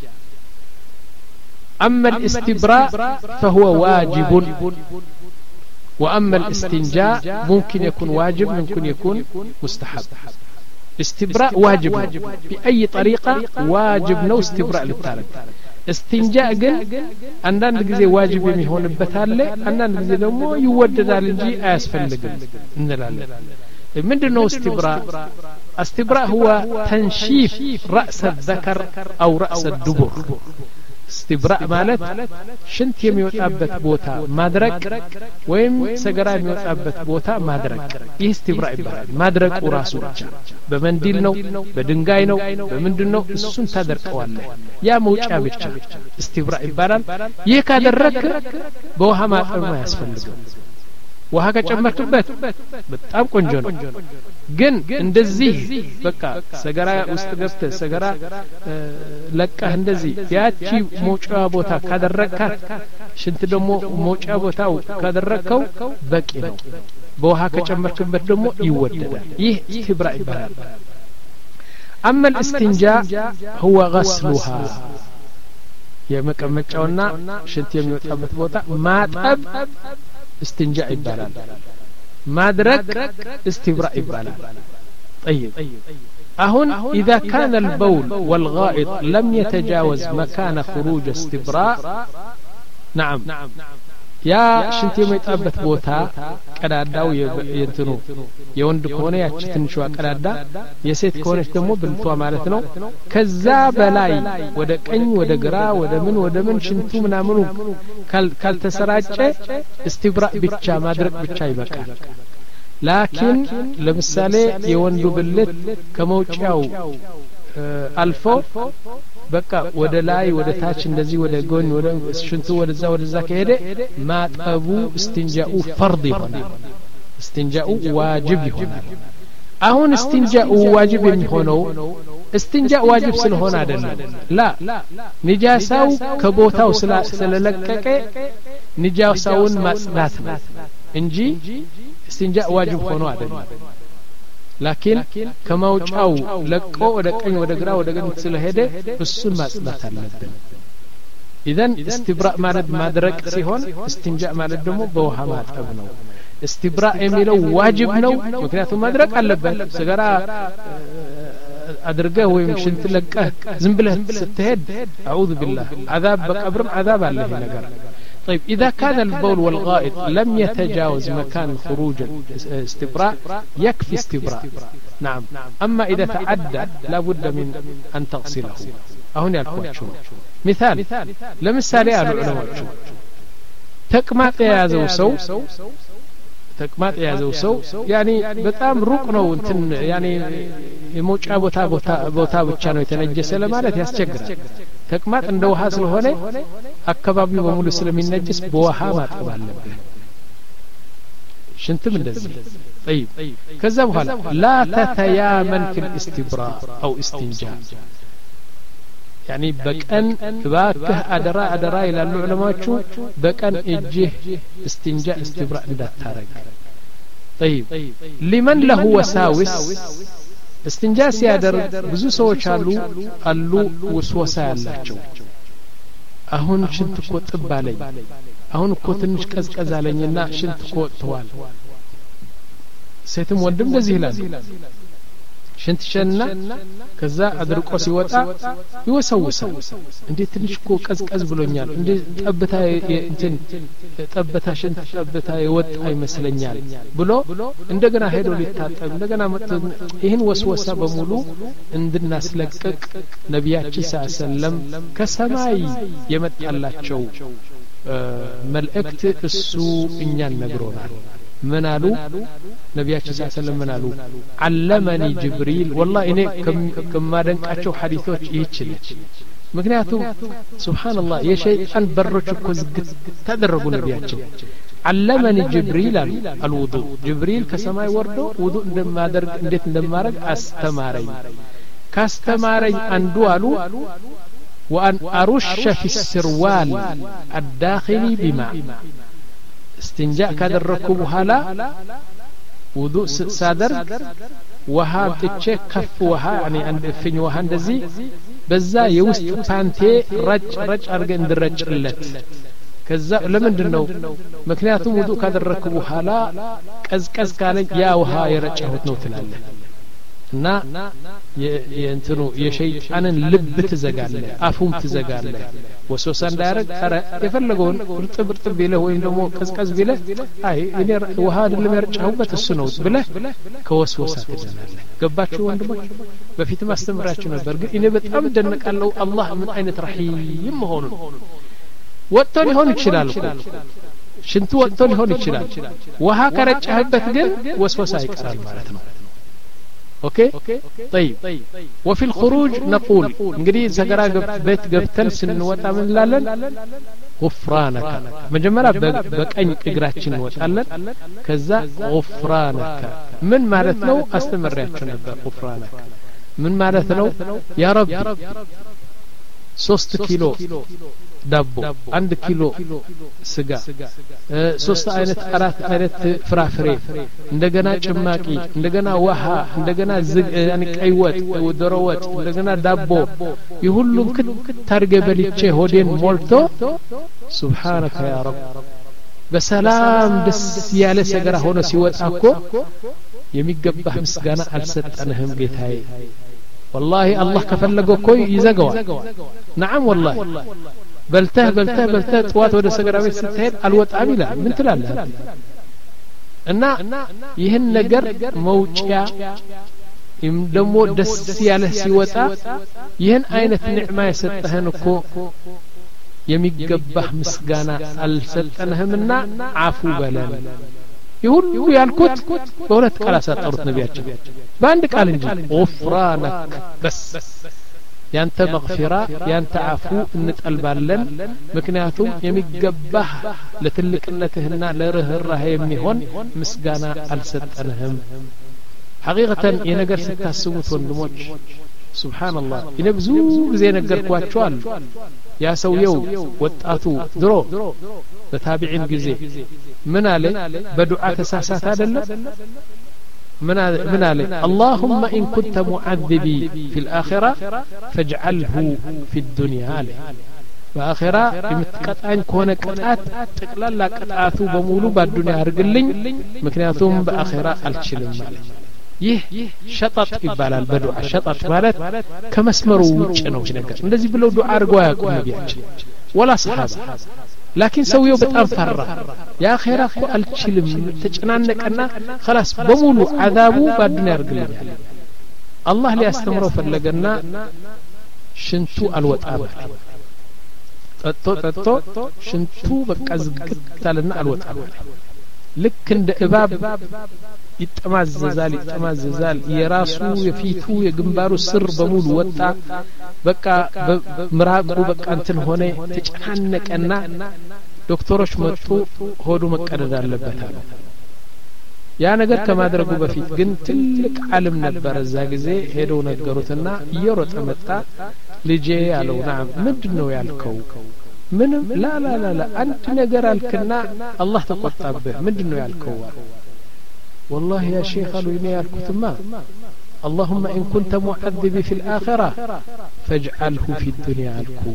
أما الاستبراء فهو واجب وأما الاستنجاء ممكن يكون واجب ممكن يكون مستحب استبراء واجب بأي طريقة واجب نو استبراء للتالت استنجاء قل عندنا جزء واجب يمهون بتالي عندنا جزء دمو يودد على الجي أسفل لقل نلالي من دونه استبراء استبراء هو تنشيف رأس الذكر أو رأس الدبر استبراء مالت شنت የሚወጣበት ቦታ ማድረቅ ወይም ሰገራ የሚወጣበት ቦታ ማድረቅ ይህ استبراء ይባላል ማድረቁ ራሱ ብቻ በመንዲል ነው በድንጋይ ነው በምንድነው እሱን ታደርቀዋለህ ያ መውጫ ብቻ استبراء ይባላል ይህ ካደረክ በውሃ ማጠብ ያስፈልጋል ውሃ ከጨመርክበት በጣም ቆንጆ ነው ግን እንደዚህ በቃ ሰገራ ውስጥ ገብተህ ሰገራ ለቀህ እንደዚህ ያቺ ሞጫ ቦታ ካደረካት ሽንት ደግሞ ሞጫ ቦታው ካደረከው በቂ ነው በውሃ ከጨመርክበት ደግሞ ይወደዳል ይህ استبراء ይባላል اما الاستنجاء هو غسلها የመቀመጫውና ሽንት የሚወጣበት ቦታ ማጠብ استنجاء ይባላል ማድረቅ استبراء ይባላል طيب أهون إذا كان البول والغائط لم يتجاوز مكان خروج استبراء نعم يا شنتي ميطابت بوتا قداداو ينتنو የወንድ ከሆነ ያቺ ትንሿ ቀዳዳ የሴት ከሆነች ደግሞ ብልቷ ማለት ነው ከዛ በላይ ወደ ቀኝ ወደ ግራ ወደ ምን ወደ ምን ሽንቱ ምናምኑ ካልተሰራጨ استبراء ብቻ ማድረቅ ብቻ ይበቃል ላኪን ለምሳሌ የወንዱ ብልት ከመውጫው አልፎ በቃ ወደ ላይ ወደ ታች እንደዚህ ወደ ጎን ወደ ሽንቱ ወደዛ ወደዛ ከሄደ ማጠቡ استنجاء فرض ይሆናል استنجاء واجب ይሆናል አሁን استنجاء واجب የሚሆነው استنجاء واجب ስለሆነ አይደለም ላ ንጃሳው ከቦታው ስለለቀቀ ንጃሳውን ማጽዳት ነው እንጂ استنجاء واجب ሆኖ አይደለም لكن كما وجاو لقو ወደ ቀኝ ወደ ግራ ወደ ቀኝ ስለሄደ እሱን ማጽዳት አለበት اذا استبراء ማለት ማድረቅ ሲሆን استنجاء ማለት ደግሞ በውሃ ማጠብ ነው استبراء የሚለው ዋጅብ ነው ምክንያቱም ማድረቅ አለበት ሰገራ አድርገህ ወይም ሽንት ለቀህ ዝም ብለህ ስትሄድ اعوذ بالله عذاب بقبرم عذاب አለ ነገር طيب إذا كان البول والغائط لم يتجاوز مكان خروج استبراء يكفي استبراء نعم أما إذا تعدى لا بد من أن تغسله هنا الكوتشو مثال لمثال يا العلماء تكمات يا ذو سو تكمات يا ذو سو يعني በጣም ሩቅ ነው እንትን يعني የሞጫ ቦታ ቦታ ቦታ ብቻ ነው የተነጀሰ ለማለት ያስቸግራል ተቅማጥ እንደ ውሃ ስለሆነ አካባቢው በሙሉ ስለሚነጅስ በውሃ ማጠብ አለበት ሽንትም እንደዚህ طيب ከዛ በኋላ لا تتيامن في الاستبراء او استنجاء يعني በቀን ባከህ አደራ አደራ ይላሉ ዑለማዎቹ በቀን እጅህ استنجاء استبراء እንዳታረግ طيب لمن له وساوس استنجاء ሲያደርግ ብዙ ሰዎች አሉ አሉ ወስወሳ ያላቸው አሁን ሽንት እኮ ጥባለኝ አሁን እኮ ትንሽ ቀዝቀዝ አለኝና ሽንት እኮ ወጥቷል ሴትም ወንድም እንደዚህ ይላል ሽንት ሸና ከዛ አድርቆ ሲወጣ ይወሰውሳል እንዴት ትንሽ እኮ ቀዝቀዝ ብሎኛል እንዴ ጠብታ እንትን ጠብታ ሽንት ጠብታ ይወጣ ይመስለኛል ብሎ እንደገና ሄዶ ሊታጠብ እንደገና ይህን ወስወሳ በሙሉ እንድናስለቅቅ ነብያችን ሰለላም ከሰማይ የመጣላቸው መልእክት እሱ እኛን ነግሮናል من قالوا نبي صلى الله عليه وسلم من قالوا علمني جبريل والله إني كم كما دنقاچو حديثوች ይችል ምክንያቱም سبحان الله يا شيطان በሮች እኮ ዝግት ተደረጉ ነብያችን علمني جبريل الوضوء جبريل ከሰማይ ወርዶ ውዱእ እንደማደርግ እንዴት እንደማረግ አስተማረኝ ካስተማረኝ አንዱ አሉ وأن أرش في السروال الداخلي بماء استنجاء كادركو بحالا وضوء صادر وها تچه كف وها يعني عند فين وها እንደዚህ በዛ የውስጥ ፓንቴ ረጭ ረጭ አርገ እንድረጭለት ከዛ ለምንድን ነው ምክንያቱም ውዱእ ካደረኩ በኋላ ቀዝቀዝ ካለ ያ ውሃ የረጨሁት ነው ትላለህ እና የእንትኑ የሸይጣንን ልብ ትዘጋለ አፉም ትዘጋለ ወሶሳ እንዳያረግ አረ የፈለገውን እርጥብ እርጥብ ይለ ወይም ደግሞ ቀዝቀዝ ቢለ አይ እኔ ውሃ አይደለም ያርጫውበት እሱ ነው ብለ ከወስወሳ ትደናለ ገባችሁ ወንድሞች በፊት ማስተምራችሁ ነበር ግን እኔ በጣም ደነቃለሁ አላህ ምን አይነት ረሂም መሆኑን ወጥቶ ሊሆን ይችላል እኮ ሽንቱ ወጥቶ ሊሆን ይችላል ውሃ ከረጫህበት ግን ወስወሳ ይቀራል ማለት ነው اوكي طيب وفي الخروج نقول እንግዲህ ዘገራ ቤት ገብተን ስንወጣ ምን ላለን غفرانك መጀመሪያ በቀኝ እግራችን እንወጣለን ከዛ غفرانك ምን ማለት ነው አስተምራችሁ ነበር غفرانك ምን ማለት ነው ያ ረብ ሶስት ኪሎ ዳቦ አንድ ኪሎ ስጋ ሶስት አይነት አራት አይነት ፍራፍሬ እንደገና ጭማቂ እንደገና ውሃ እንደገና ዝግ ያኒ ቀይ ወጥ ወደሮ ወጥ እንደገና ዳቦ ይሁሉም ከታርገ በልቼ ሆዴን ሞልቶ ሱብሃንከ ያ ረብ በሰላም ደስ ያለ ሰገራ ሆኖ ሲወጣ እኮ የሚገባህ ምስጋና አልሰጠንህም ጌታዬ والله الله كفلقو كوي يزقوا نعم والله بلته بلته بلته طوات ወደ ሰገራ ቤት ስትሄድ አልወጣም ይላል ምን ትላለህ እና ይህን ነገር መውጫ ይም ደሞ ደስ ያለ ሲወጣ ይህን አይነት ንዕማ የሰጠህን እኮ የሚገባህ ምስጋና አልሰጠንህምና አፉ በለን ይሁሉ ያልኩት በሁለት ቃል አሳጠሩት ነብያችን በአንድ ቃል እንጂ غفرانك بس ያንተ መግፊራ ያንተ አፉ እንጠልባለን ምክንያቱም የሚገባህ ለትልቅነትህና ለርህራህ የሚሆን ምስጋና አልሰጠንህም ሐቂቀተ የነገር ስታስቡት ወንድሞች ሱብሃንአላህ እኔ ብዙ ጊዜ ነገርኳችሁ አሉ ያ ሰውየው ወጣቱ ድሮ በታቢዒን ጊዜ ምን አለ በዱዓ ተሳሳተ አይደለም من من عليه اللهم إن كنت معذبي في الآخرة فاجعله في الدنيا عليه በአኺራ የምትቀጣኝ ከሆነ ቅጣት ጠቅላላ ቅጣቱ በሙሉ በዱንያ አርግልኝ ምክንያቱም በአኺራ አልችልም ማለት ይህ ሸጣጥ ይባላል በዱዓ ሸጣጥ ማለት ከመስመሩ ውጭ ነው ነገር እንደዚህ ብለው ዱዓ አርገው ያቁም ነብያችን ወላ ሰሃባ لكن سويو በጣም ፈራ ያ አኺራ እኮ አልችልም ተጨናነቀና خلاص በሙሉ عذابو በዱንያ ያርግልኝ አላህ ሊያስተምረው ፈለገና ሽንቱ አልወጣም ጠጥቶ ጠጥቶ ሽንቱ በቃ ዝግታልና አልወጣም ልክ እንደ እባብ ይጠማዘዛል ይጠማዘዛል የራሱ የፊቱ የግንባሩ ስር በሙሉ ወጣ በቃ ምራቁ በቃ እንትን ሆነ ተጨናነቀና ዶክተሮች መጡ ሆዱ መቀደድ አለበት አሉ ያ ነገር ከማድረጉ በፊት ግን ትልቅ ዓለም ነበር እዛ ጊዜ ሄደው ነገሩትና እየሮጠ መጣ ልጄ ያለው ናም ምንድነው ያልከው ምንም ላ ላ ላ ላ አንድ ነገር አልከና አላህ ተቆጣበህ ምንድነው ያልከው والله يا شيخ قالوا إني أركتما اللهم إن كنت معذبي في الآخرة فاجعله في الدنيا الكو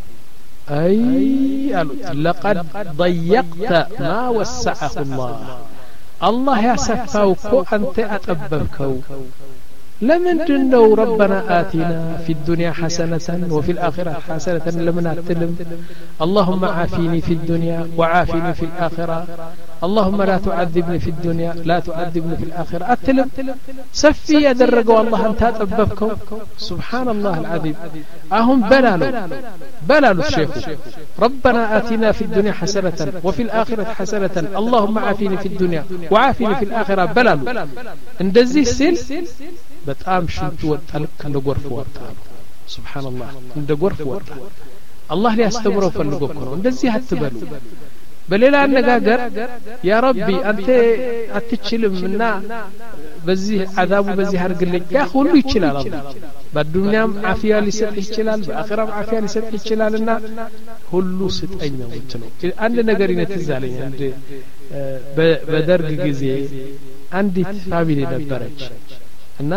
أي لقد ضيقت ما وسعه الله الله يا سفاوكو أنت أتببكو ለምንድነው ربنا آتنا في الدنيا حسنة وفي الآخرة حسنة لمن أتلم اللهم عافيني في الدنيا وعافيني في الآخرة اللهم لا تعذبني في الدنيا لا تعذبني في الآخرة أتلم سفي يدرجوا الله أنت أطببكم سبحان الله العظيم أهم بلالوا بلالوا الشيخ ربنا آتنا في الدنيا حسنة وفي الآخرة حسنة اللهم عافيني في الدنيا وعافيني في الآخرة بلالوا اندزي السل በጣም ሽንቱ ወጣልክ እንደ ጎርፍ ወጣ ሱብሃንአላህ እንደ ጎርፍ ወጣ አላህ ሊያስተምረው ፈልጎ እኮ ነው እንደዚህ አትበሉ በሌላ አነጋገር ያ ረቢ አንተ አትችልምና በዚህ አዛቡ በዚህ አርግልኝ ያ ሁሉ ይችላል አላህ በዱንያም አፊያ ሊሰጥ ይችላል በአኺራም አፊያ ሊሰጥ ይችላልና ሁሉ ስጠኝ ነው የምትለው አንድ ነገር ይነትዛለኝ አንድ በደርግ ጊዜ አንዲት ፋሚሊ ነበረች እና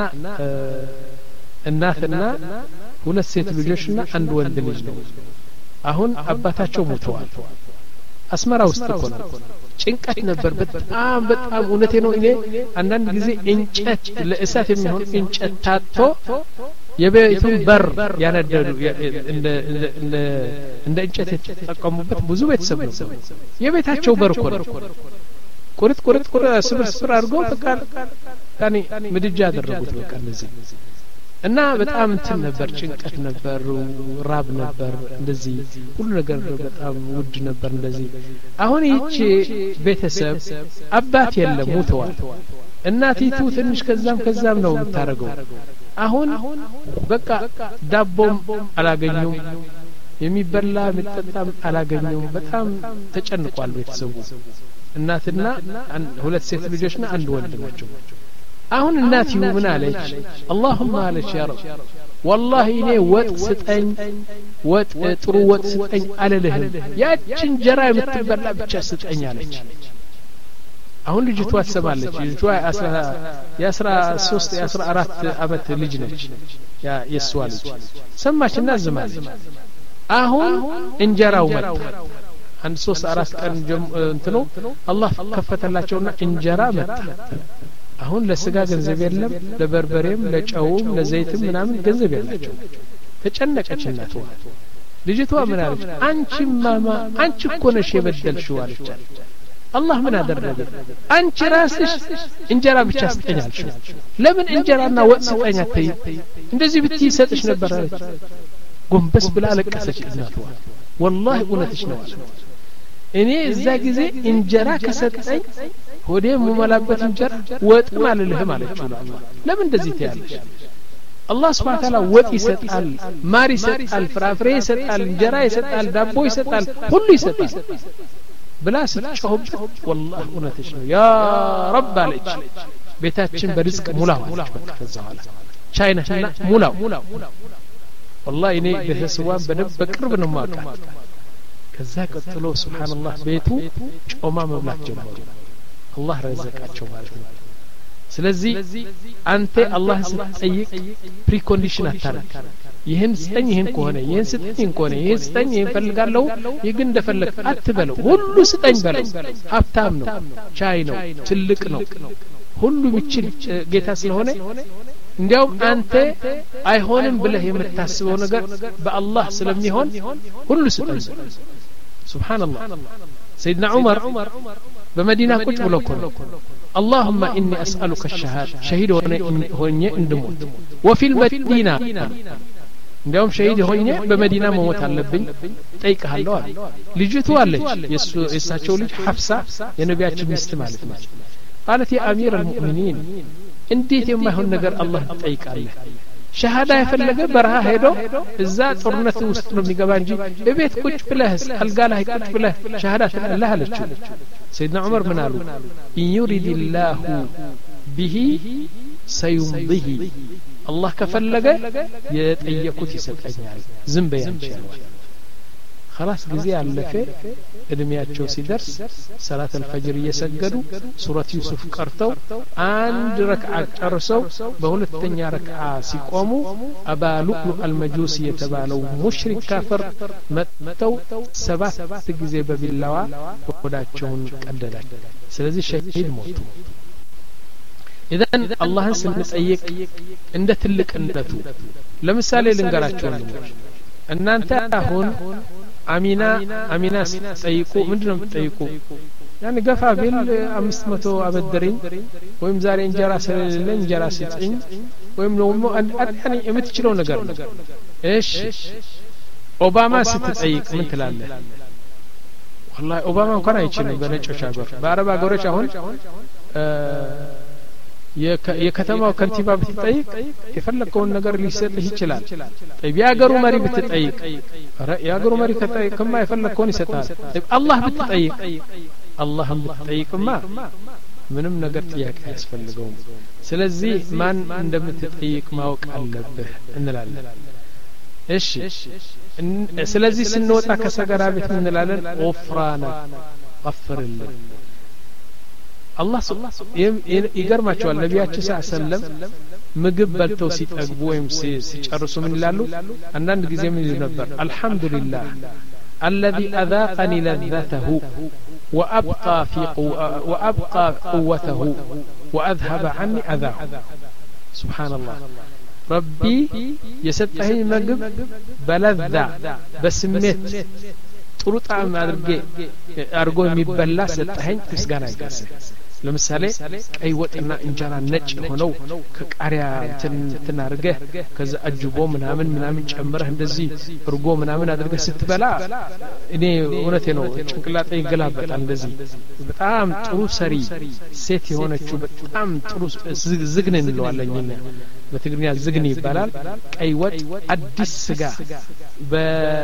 እናትና ሁለት ሴት ልጆችና አንድ ወንድ ልጅ ነው አሁን አባታቸው ሞተዋል አስመራ ውስጥ እኮ ነው ጭንቀት ነበር በጣም በጣም እውነቴ ነው እኔ አንዳንድ ጊዜ እንጨት ለእሳት የሚሆን እንጨት ታጥቶ የቤቱን በር ያነደዱ እንደ እንደ እንደ እንጨት የተጠቀሙበት ብዙ ቤተሰብ ነው የቤታቸው በር እኮ ነው ቁርጥ ቁርጥ ቁርጥ ስብር ስብር አድርጎ በቃ ታኒ ምድጃ አደረጉት በቃ እንደዚህ እና በጣም እንትን ነበር ጭንቀት ነበር ራብ ነበር እንደዚህ ሁሉ ነገር በጣም ውድ ነበር እንደዚህ አሁን ይቺ ቤተሰብ አባት የለም ሞተዋል እናቲቱ ትንሽ ከዛም ከዛም ነው የምታረገው አሁን በቃ ዳቦም አላገኙም የሚበላ የሚጠጣም አላገኙም በጣም ተጨንቋል ቤተሰቡ እናትና ሁለት ሴት ልጆችና አንድ ወንድ ናቸው አሁን እናቲው ምን አለች اللهم አለች ያ ረብ والله እኔ ወጥ ስጠኝ ወጥ ጥሩ ወጥ ስጠኝ አለልህም ያችን ጀራ የምትበላ ብቻ ስጠኝ አለች አሁን ልጅቷ ተሰማለች ልጅቷ የአስራ ሶስት የአስራ አራት አመት ልጅ ነች ያ የሷ ልጅ ሰማችና ዝማለች አሁን እንጀራው መጣ አንድ ሶስት አራት ቀን እንትኑ አላህ ከፈተላቸውና እንጀራ መጣ አሁን ለስጋ ገንዘብ የለም ለበርበሬም ለጨውም ለዘይትም ምናምን ገንዘብ የላቸው ተጨነቀች እናቷ ልጅቷ ምን አለች አንቺ ማማ አንቺ እኮ ነሽ የበደልሽው አለች አላህ ምን አደረገ አንቺ ራስሽ እንጀራ ብቻ ስጠኛልሽ ለምን እንጀራና ወጥ ስጠኛ አትይ እንደዚህ ብትይ ሰጥሽ ነበር አለች ጎንበስ ብላ አለቀሰች እናቷ والله እውነትሽ ነው እኔ እዛ ጊዜ እንጀራ ከሰጠኝ ሆዴ ሙመላበት እንጀራ ወጥ ማለልህ ማለችው ለምን እንደዚህ ትያለሽ አላህ Subhanahu Wa Ta'ala ወጥ ይሰጣል ማር ይሰጣል ፍራፍሬ ይሰጣል እንጀራ ይሰጣል ዳቦ ይሰጣል ሁሉ ይሰጣል ብላ ስትጮህበት والله እውነትሽ ነው ያ ረብ አለች ቤታችን በርዝቅ ሙላው አለች በቃ ከዛ በኋላ ቻይናና ሙላው والله እኔ በተስዋን በደብ በቅርብ ነው ማውቃት ከዛ ቀጥሎ ሱብሃንአላህ ቤቱ ጮማ መብላት ጀመሩ አላህ ረዘቃቸው ማለት ነው ስለዚህ አንተ አላህ ስትጠይቅ ፕሪኮንዲሽን አታረግ ይሄን ስጠኝ ይሄን ከሆነ ይሄን ስጠኝ ከሆነ ይሄን ስጠኝ ይሄን ፈልጋለሁ ይግን እንደፈለክ አትበለው ሁሉ ስጠኝ በለው ሀብታም ነው ቻይ ነው ትልቅ ነው ሁሉ የሚችል ጌታ ስለሆነ እንዲያውም አንተ አይሆንም ብለህ የምታስበው ነገር በአላህ ስለሚሆን ሁሉ ስጠኝ ሱብሃንአላህ سيدنا عمر بمدينة ቁጭ ብሎ እኮ اللهم إني أسألك الشهادة شهيد ሆኜ እንድሞት وفي المدينة እንዲያውም ሸሂድ ሆኜ በመዲና መሞት አለብኝ ጠይቀሃለሁ አለ ልጅቱ አለች የእሳቸው ልጅ ሐፍሳ የነቢያችን ሚስት ማለት ነው قالت يا أمير المؤمنين እንዴት የማይሆን ነገር አላህ ትጠይቃለህ ሸሃዳ የፈለገ በረሃ ሄዶ እዛ ጦርነት ውስጥ ነው የሚገባ እንጂ በቤት ቁጭ ብለህ አልጋ ላይ ቁጭ ብለህ ሸሃዳ ትላለህ አለችው سيدنا عمر من قالوا إن يريد الله به سيمضيه الله كفلق يتأيكوت يسطኛል ዝም በያንቺ خلاص ጊዜ አለፈ እድሜያቸው ሲደርስ ሰላት الفجر እየሰገዱ ሱረት ዩሱፍ ቀርተው አንድ ረክዓ ጨርሰው በሁለተኛ ረክዓ ሲቆሙ አባ ሉቅሉ አልመጁሲ የተባለው ሙሽሪክ ካፈር መጥተው ሰባት ጊዜ በቢላዋ ወዳቸውን ቀደዳቸው ስለዚህ ሸሂድ ሞቱ ኢዘን አላህን ስንጠይቅ እንደ ትልቅነቱ ለምሳሌ ልንገራችሁ እናንተ አሁን አሚና አሚና ጠይቁ ምንድነው የምትጠይቁ ያን ገፋ ቢል አምስት መቶ አበድሪኝ ወይም ዛሬ እንጀራ ስለሌለኝ እንጀራ ስጭኝ ወይም ደግሞ አንድ የምትችለው ነገር ነው እሺ ኦባማ ስትጠይቅ ምን ትላለህ والله ኦባማ እንኳን አይችልም በነጮች ሀገር በአረብ ሀገሮች አሁን የከተማው ከንቲባ ብትጠይቅ የፈለከውን ነገር ሊሰጥህ ይችላል طيب ያገሩ መሪ ብትጠይቅ ያገሩ መሪ ከጠይቅማ የፈለከውን ይሰጣል طيب አላህ ብትጠይቅ አላህ ብትጠይቅማ ምንም ነገር ጥያቄ ያስፈልገውም ስለዚህ ማን እንደምትጠይቅ ማወቅ አለብህ እንላለን እሺ ስለዚህ ስንወጣ ከሰገራ ቤት እንላለን ወፍራና غفرልን አላህ ይገርማቸዋል ነቢያችን ሰለላሁ ምግብ በልተው ሲጠግቡ ወይም ሲጨርሱ ምን ይላሉ አንዳንድ ጊዜ ምን ይሉ ነበር አልহামዱሊላህ الذي اذاقني لذته وابقى في وابقى قوته واذهب عني اذاه سبحان الله ربي يسطحي ምግብ በለዛ በስሜት ጥሩ ጣዕም አድርጌ አርጎ የሚበላ ሰጠኸኝ ምስጋና ይገስ ለምሳሌ ቀይ ወጥና እንጀራ ነጭ ሆነው ከቃሪያ እንትን አድርገህ ከዛ አጅቦ ምናምን ምናምን ጨምረህ እንደዚህ እርጎ ምናምን አድርገህ ስትበላ እኔ እውነቴ ነው ጭንቅላጤ ይገላበጣል እንደዚህ በጣም ጥሩ ሰሪ ሴት የሆነችው በጣም ጥሩ ዝግን እንለዋለን እኛ በትግርኛ ዝግን ይባላል ቀይ ወጥ አዲስ ስጋ በ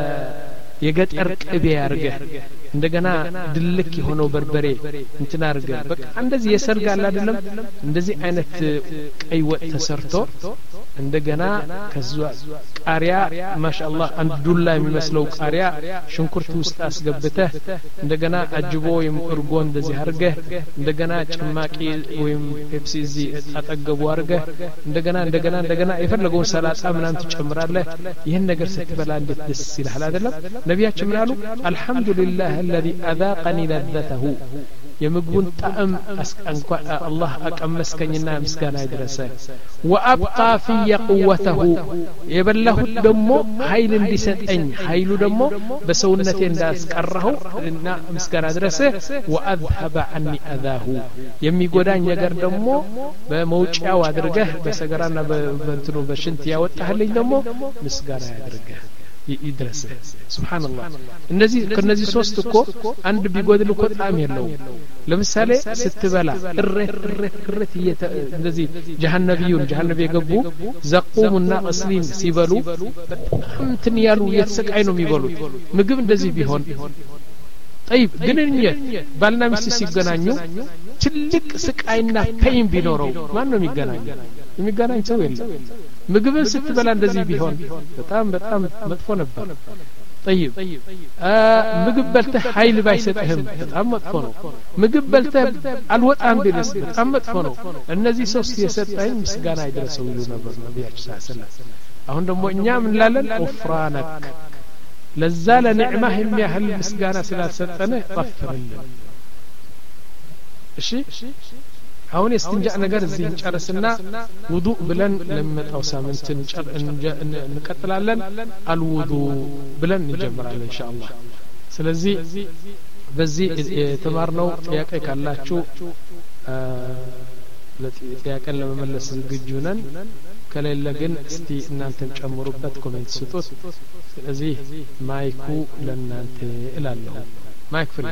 የገጠር ቅቤ ያርገህ እንደገና ድልክ የሆነው በርበሬ እንትን አርገህ በቃ እንደዚህ የሰርግ አለ አይደለም እንደዚህ አይነት ቀይ ወጥ ተሰርቶ እንደገና ከዛ ቃሪያ ማሻአላህ አንድ ዱላ የሚመስለው ቃሪያ ሽንኩርት ውስጥ አስገብተህ እንደገና አጅቦ ወይም እርጎ እንደዚህ አርገህ እንደገና ጭማቂ ወይም ፔፕሲ እዚህ አጠገቡ አርገህ እንደገና እንደገና እንደገና የፈለገውን ሰላጣ ምናምን ትጨምራለህ ይሄን ነገር ስትበላ እንዴት ደስ ይላል አይደለም ነቢያችን ምን አሉ አልহামዱሊላህ الذي اذاقني لذته የምግቡን ጣዕም አስቀንኳ አላህ አቀመስከኝና ምስጋና ይድረሰ وابقى في قوته የበላሁት ደግሞ ኃይል እንዲሰጠኝ ኃይሉ ደግሞ በሰውነቴ እንዳስቀረው እና ምስጋና ይድረሰ واذهب عني اذاه የሚጎዳኝ ነገር ደግሞ በመውጫው አድርገህ በሰገራና በእንትኑ በሽንት ያወጣህልኝ ደግሞ ምስጋና ያድርገህ ይድረስ ሱብሃንአላህ እነዚህ ከነዚህ ሶስት እኮ አንድ ቢጎድል እኮ ጣም የለው ለምሳሌ ስትበላ እረት እረት እረት እንደዚህ ጀሃነቢዩን ጀሃነብ የገቡ ዘቁምና እስሊም ሲበሉ በጣም እንትን ያሉ የተሰቃይ ነው የሚበሉት ምግብ እንደዚህ ቢሆን طيب ግንኙነት ባልና ሚስት ሲገናኙ ትልቅ ስቃይና ፔን ቢኖረው ማን ነው የሚገናኝ የሚገናኝ ሰው የለም ምግብን ስትበላ እንደዚህ ቢሆን በጣም በጣም መጥፎ ነበር طيب ምግብ በልተህ ኃይል ባይሰጥህም በጣም መጥፎ ነው ምግብ በልተህ አልወጣም ቢልስ በጣም መጥፎ ነው እነዚህ ሶስት የሰጠኝ ምስጋና ይድረሰው ይሉ ነበር ነብያችን ሰለላሁ ዐለይሂ ወሰለም አሁን ደግሞ እኛ ምን ላለን ወፍራነክ ለዛ ለኒዕማህ የሚያህል ምስጋና ስላሰጠነ ጠፍርልን እሺ አሁን የስትንጃ ነገር እዚህ እንጨርስና ውዱእ ብለን ለሚመጣው ሳምንት እንቀጥላለን አልውዱ ብለን እንጀምራለን ኢንሻአላህ ስለዚህ በዚህ የተማርነው ጥያቄ ካላችሁ ለጥያቄን ለመመለስ ዝግጁ ነን ከሌለ ግን እስቲ እናንተም ጨምሩበት ኮሜንት ስጡት ስለዚህ ማይኩ ለእናንተ እላለሁ ማይክ ፍሪ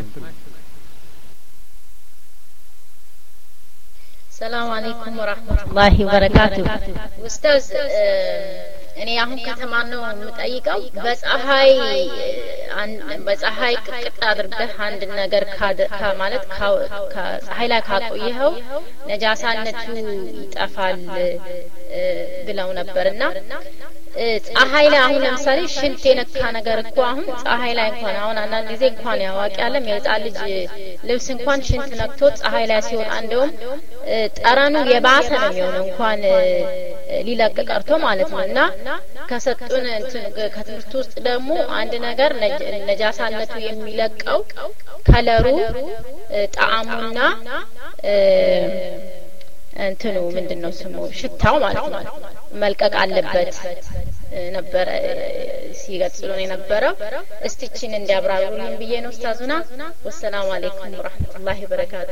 ሰላም አለይኩም ወራህመቱላሂ ወበረካቱ ኡስታዝ እኔ አሁን ከተማ ነው የምጠይቀው በፀሐይ በፀሐይ ቅጥቅጥ አድርገህ አንድ ነገር ማለት ከፀሐይ ላይ ካቆየኸው ነጃሳነቱ ይጠፋል ብለው ነበርና ፀሐይ ላይ አሁን ለምሳሌ ሽንት የነካ ነገር እኮ አሁን ፀሐይ ላይ እንኳን አሁን አንዳንድ ጊዜ እንኳን ያዋቂ ያለም የህፃን ልጅ ልብስ እንኳን ሽንት ነክቶ ፀሐይ ላይ ሲወጣ እንደውም ጠረኑ የባሰ ነው የሚሆነው እንኳን ሊለቅ ቀርቶ ማለት ነውና ከሰጡን ከትምህርት ውስጥ ደግሞ አንድ ነገር ነጃሳነቱ የሚለቀው ከለሩ ጣዕሙና እንትኑ ምንድነው ስሙ ሽታው ማለት ነው መልቀቅ አለበት ነበር ሲገልጹ ነው የነበረው እስቲችን እንዲያብራሩልን ብዬ ነው ኡስታዙና ወሰላሙ አለይኩም ወራህመቱላሂ ወበረካቱ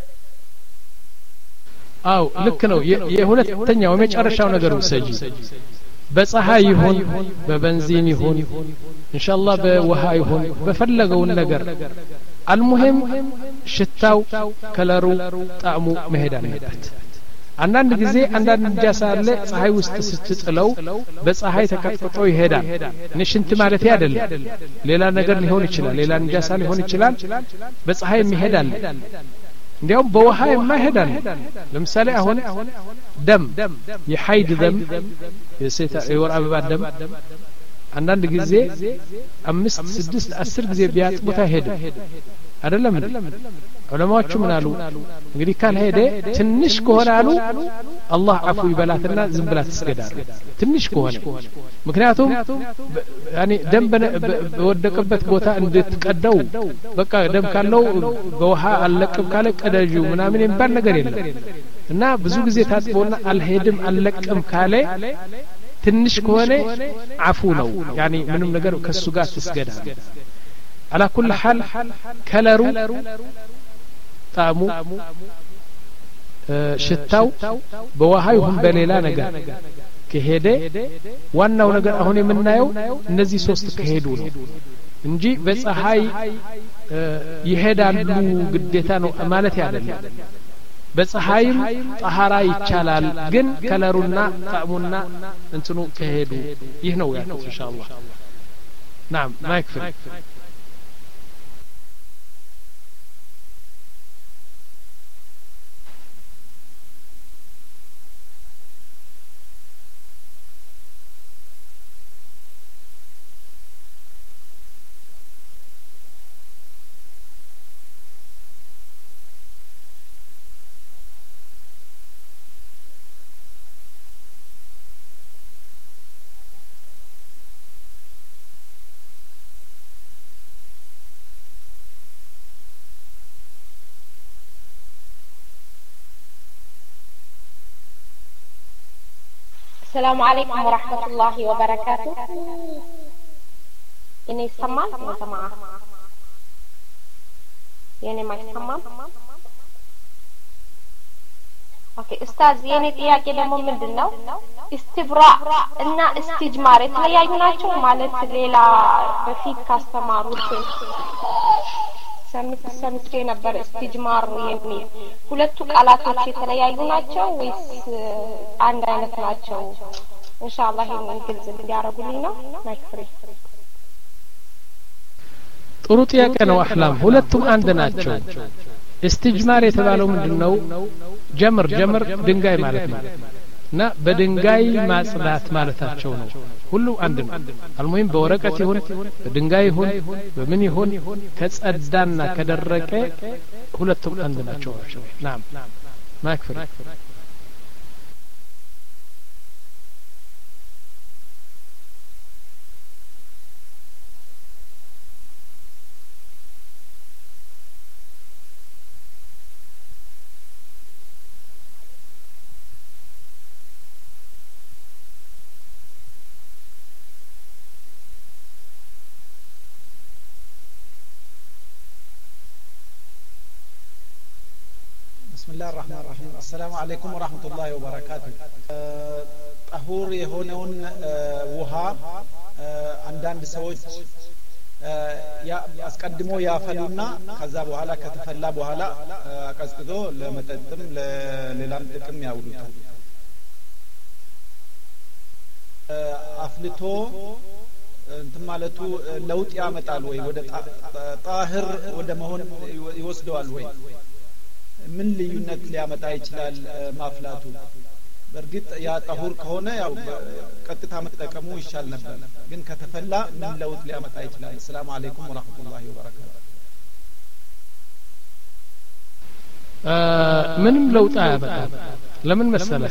አው ልክ ነው የሁለተኛው የመጨረሻው ነገር ውሰጂ በፀሐይ ይሁን በበንዚን ይሁን ኢንሻአላህ በውሃ ይሁን በፈለገው ነገር አልሙሂም ሽታው ከለሩ ጣዕሙ መሄድ አለበት አንዳንድ ጊዜ አንዳንድ ንጃሳ አለ ፀሐይ ውስጥ ስትጥለው በፀሐይ ተቀጥቅጦ ይሄዳል እኔ ሽንት ማለት አይደለም ሌላ ነገር ሊሆን ይችላል ሌላ ንጃሳ ሊሆን ይችላል በፀሐይ ይሄዳል እንዲያውም በውሃ የማይሄዳል ለምሳሌ አሁን ደም የሐይድ ደም የሴታ የወር አበባ ደም አንዳንድ ጊዜ አምስት ስድስት አስር ጊዜ ቢያጥቡት አይሄድም አይደለም ዑለማዎቹ ምን አሉ እንግዲህ ካልሄደ ትንሽ ከሆነ አሉ አላህ አፉ ይበላትና ዝም ብላ ትስገዳል ትንሽ ከሆነ ምክንያቱም ያኒ ደም በወደቀበት ቦታ እንድትቀደው በቃ ደም ካለው በውሃ አለቅም ካለ ቀደጁ ምናምን የሚባል ነገር የለም እና ብዙ ጊዜ ታጥቦና አልሄድም አልለቅም ካለ ትንሽ ከሆነ አፉ ነው ያኒ ምንም ነገር ከሱ ጋር ትስገዳል على كل حال كلرو ጣሙ ሽታው በውሃይሁን በሌላ ነገር ከሄደ ዋናው ነገር አሁን የምናየው እነዚህ ሶስት ከሄዱ ነው እንጂ በፀሐይ ይሄዳሉ ግዴታ ነው ማለት አይደለም በፀሐይም ጣሃራ ይቻላል ግን ከለሩና ጣዕሙና እንትኑ ከሄዱ ይህ ነው ያለው ኢንሻአላህ نعم ما يكفي السلام عليكم ورحمة الله وبركاته إني سمع يا جماعة يعني ما يسمع أوكي أستاذ يعني تيا كده مو من دنو استبراء إن استجمار تلاقي يناتشو مالت ليلا بفيد كاستماروش سمت سمت نبر استجمار يعني ሁለቱ ቃላቶች የተለያዩ ናቸው ወይስ አንድ አይነት ናቸው ኢንሻአላህ ይሄን ግልጽ እንዲያረጉልኝ ነው ማይክፍሪ ጥሩ ጥያቄ ነው አህላም ሁለቱም አንድ ናቸው استجمار የተባለው ምንድነው ጀምር ጀምር ድንጋይ ማለት ነው እና በድንጋይ ማጽዳት ማለታቸው ነው ሁሉ አንድ ነው አልሙሂም በወረቀት ይሁን በድንጋይ ይሁን በምን ይሁን ከጸዳና ከደረቀ ሁለቱም አንድ ናቸው نعم ما يكفي بسم الله الرحمن الرحيم السلام عليكم ورحمة الله وبركاته طهور የሆነውን ውሃ አንዳንድ ሰዎች አስቀድሞ ያፈሉና ከዛ በኋላ ከተፈላ በኋላ አቀዝቅዞ ለመጠጥም ለሌላም ጥቅም ያውሉታል አፍልቶ እንት ማለቱ ለውጥ ያመጣል ወይ ወደ ጣህር ወደ መሆን ይወስደዋል ወይ ምን ልዩነት ሊያመጣ ይችላል ማፍላቱ በርግጥ ያ ጠሁር ከሆነ ያው ቀጥታ መጠቀሙ ይሻል ነበር ግን ከተፈላ ምን ለውጥ ሊያመጣ ይችላል ሰላም አለይኩም ወራህመቱላሂ ወበረካቱ ምንም ለውጥ አያመጣም ለምን መሰለህ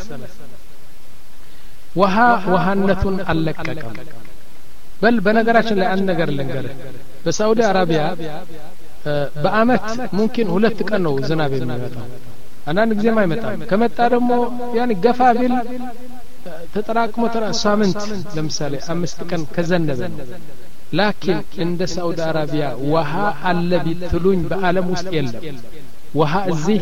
ውሃ ውሃነቱን አለቀቀም በል በነገራችን ላይ አንድ ነገር ልንገርህ በሳውዲ አረቢያ በአመት ሙምኪን ሁለት ቀን ነው ዝናብ የሚመጣው አንዳንድ ጊዜም አይመጣም ከመጣ ደግሞ ያን ገፋ ቢል ተጠራቅሞ ተራ ሳምንት ለምሳሌ አምስት ቀን ከዘነበ ላኪን እንደ ሳውዲ አረቢያ ውሃ አለ ቢትሉኝ በአለም ውስጥ የለም ውሃ እዚህ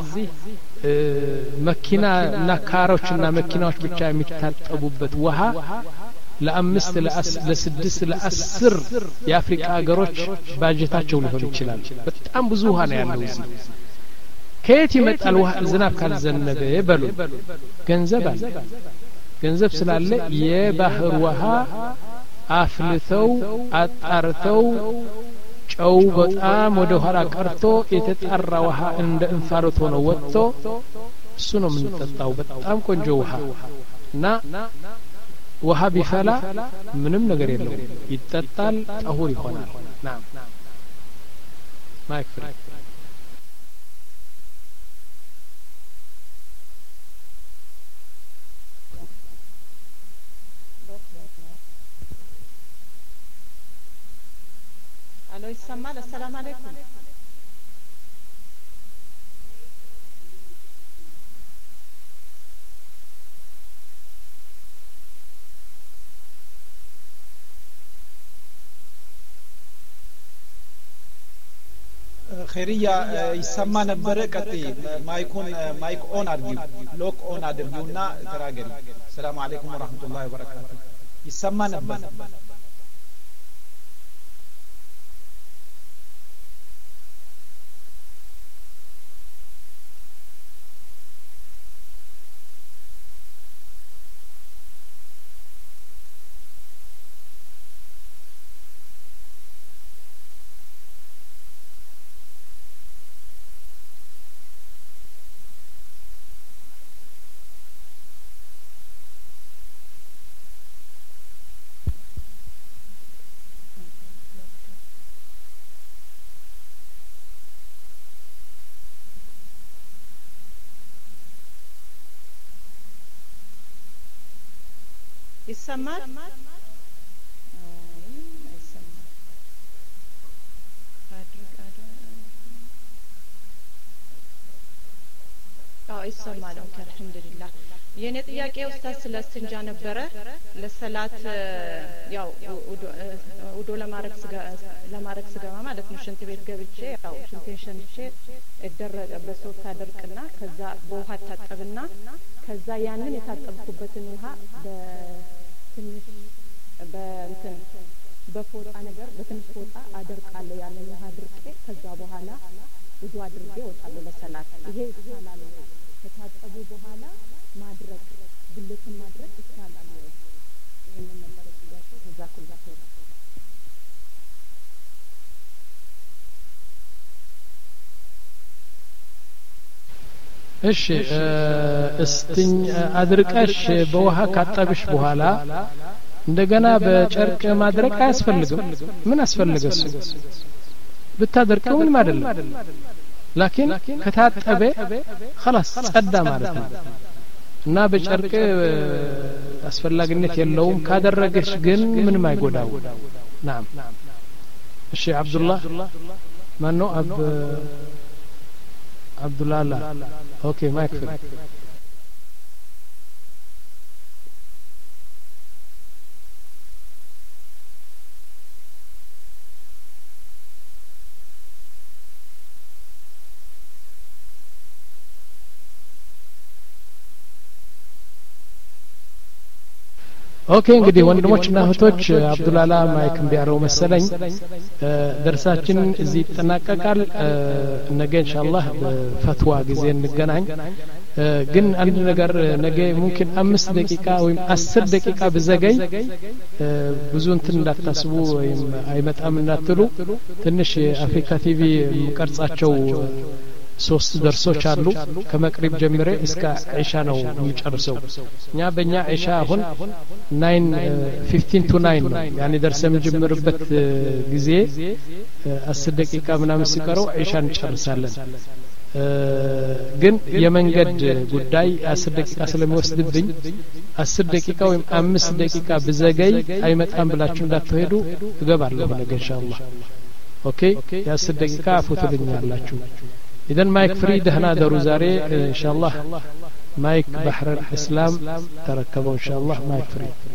መኪና እና ካሮችና መኪናዎች ብቻ የሚታጠቡበት ውሃ ለአምስት ለስድስት ለአስር የአፍሪካ ሀገሮች ባጀታቸው ሊሆን ይችላል በጣም ብዙ ውሃ ነው ያለው እዚህ ከየት ይመጣል ውሃ ዝናብ ካልዘነበ በሉ ገንዘብ አለ ገንዘብ ስላለ የባህር ውሃ አፍልተው አጣርተው ጨው በጣም ወደ ኋላ ቀርቶ የተጣራ ውሃ እንደ እንፋሎት ሆኖ ወጥቶ እሱ ነው የምንጠጣው በጣም ቆንጆ ውሃ እና ውሃ ቢፈላ ምንም ነገር የለው ይጠጣል ጠሁር ይሆናል ናም ማይክ ፍሪ الو يسمع السلام عليكم ኸይርያ ይሰማ ነበር ቀጥይ ማይኩን ማይክ ኦን አድርጊው ሎክ ኦን አድርጊውና ተራገሪ ሰላም አለይኩም ወራህመቱላሂ ወበረካቱ ይሰማ ነበር يسمع አዎ ይሰማል አልহামዱሊላህ የኔ ጥያቄ ኡስታዝ ስለ እስቲንጃ ነበረ ለሰላት ያው ውዶ ለማረግ ለማረግ ስገባ ማለት ነው ሽንት ቤት ገብቼ ያው ሽንቴን ሸንቼ እደረቀ በሶፍት አደርቅና ከዛ በውሃ ታጠብና ከዛ ያንን የታጠብኩበትን ውሃ በትንሽ በእንትን በፎጣ ነገር በትንሽ ፎጣ አደርቃለሁ ያንን ውሃ አድርቄ ከዛ በኋላ ውዱ አድርጌ ወጣለሁ ለሰላት ይሄ ይቻላል ከታጠቡ በኋላ ማድረግ ብልትን ማድረግ ይቻላል ወይ ይሄንን ነበር ጥያቄ ጀዛኩላህ ኸይር እሺ እስቲኝ አድርቀሽ በውሃ ካጠብሽ በኋላ እንደገና በጨርቅ ማድረቅ አያስፈልግም ምን አስፈልገስ ብታደርቀው ምን አይደለም ላኪን ከታጠበ خلاص ጸዳ ማለት ነው እና በጨርቅ አስፈላጊነት የለውም ካደረገሽ ግን ምንም አይጎዳው ናም እሺ አብዱላህ ማን ነው አብ አብዱላህ ኦኬ ማይክ ፍሪ ኦኬ እንግዲህ ወንድሞችና እህቶች አብዱላላ ማይክም ቢያረው መሰለኝ ደርሳችን እዚህ ይጠናቀቃል ነገ ኢንሻአላህ በፈትዋ ጊዜ እንገናኝ ግን አንድ ነገር ነገ ሙምኪን አምስት ደቂቃ ወይም አስር ደቂቃ ብዘገይ ብዙ እንትን እንዳታስቡ ወይም አይመጣም እንዳትሉ ትንሽ አፍሪካ ቲቪ ቀርጻቸው ሶስት ደርሶች አሉ ከመቅሪብ ጀምሬ እስከ ዒሻ ነው የሚጨርሰው እኛ በእኛ ዒሻ አሁን ናይን ፊፍቲን ቱ ናይን ነው ያኔ ደርሰ የምንጀምርበት ጊዜ አስር ደቂቃ ምናምን ሲቀረው ዒሻ እንጨርሳለን ግን የመንገድ ጉዳይ አስር ደቂቃ ስለሚወስድብኝ አስር ደቂቃ ወይም አምስት ደቂቃ ብዘገይ አይመጣም ብላችሁ እንዳትሄዱ እገባለሁ ነገ ኢንሻአላህ ኦኬ የአስር ደቂቃ አፉትልኛላችሁ إذن مايك فري دهنا درو زاري إن شاء الله مايك بحر الإسلام تركبوا إن شاء الله مايك فري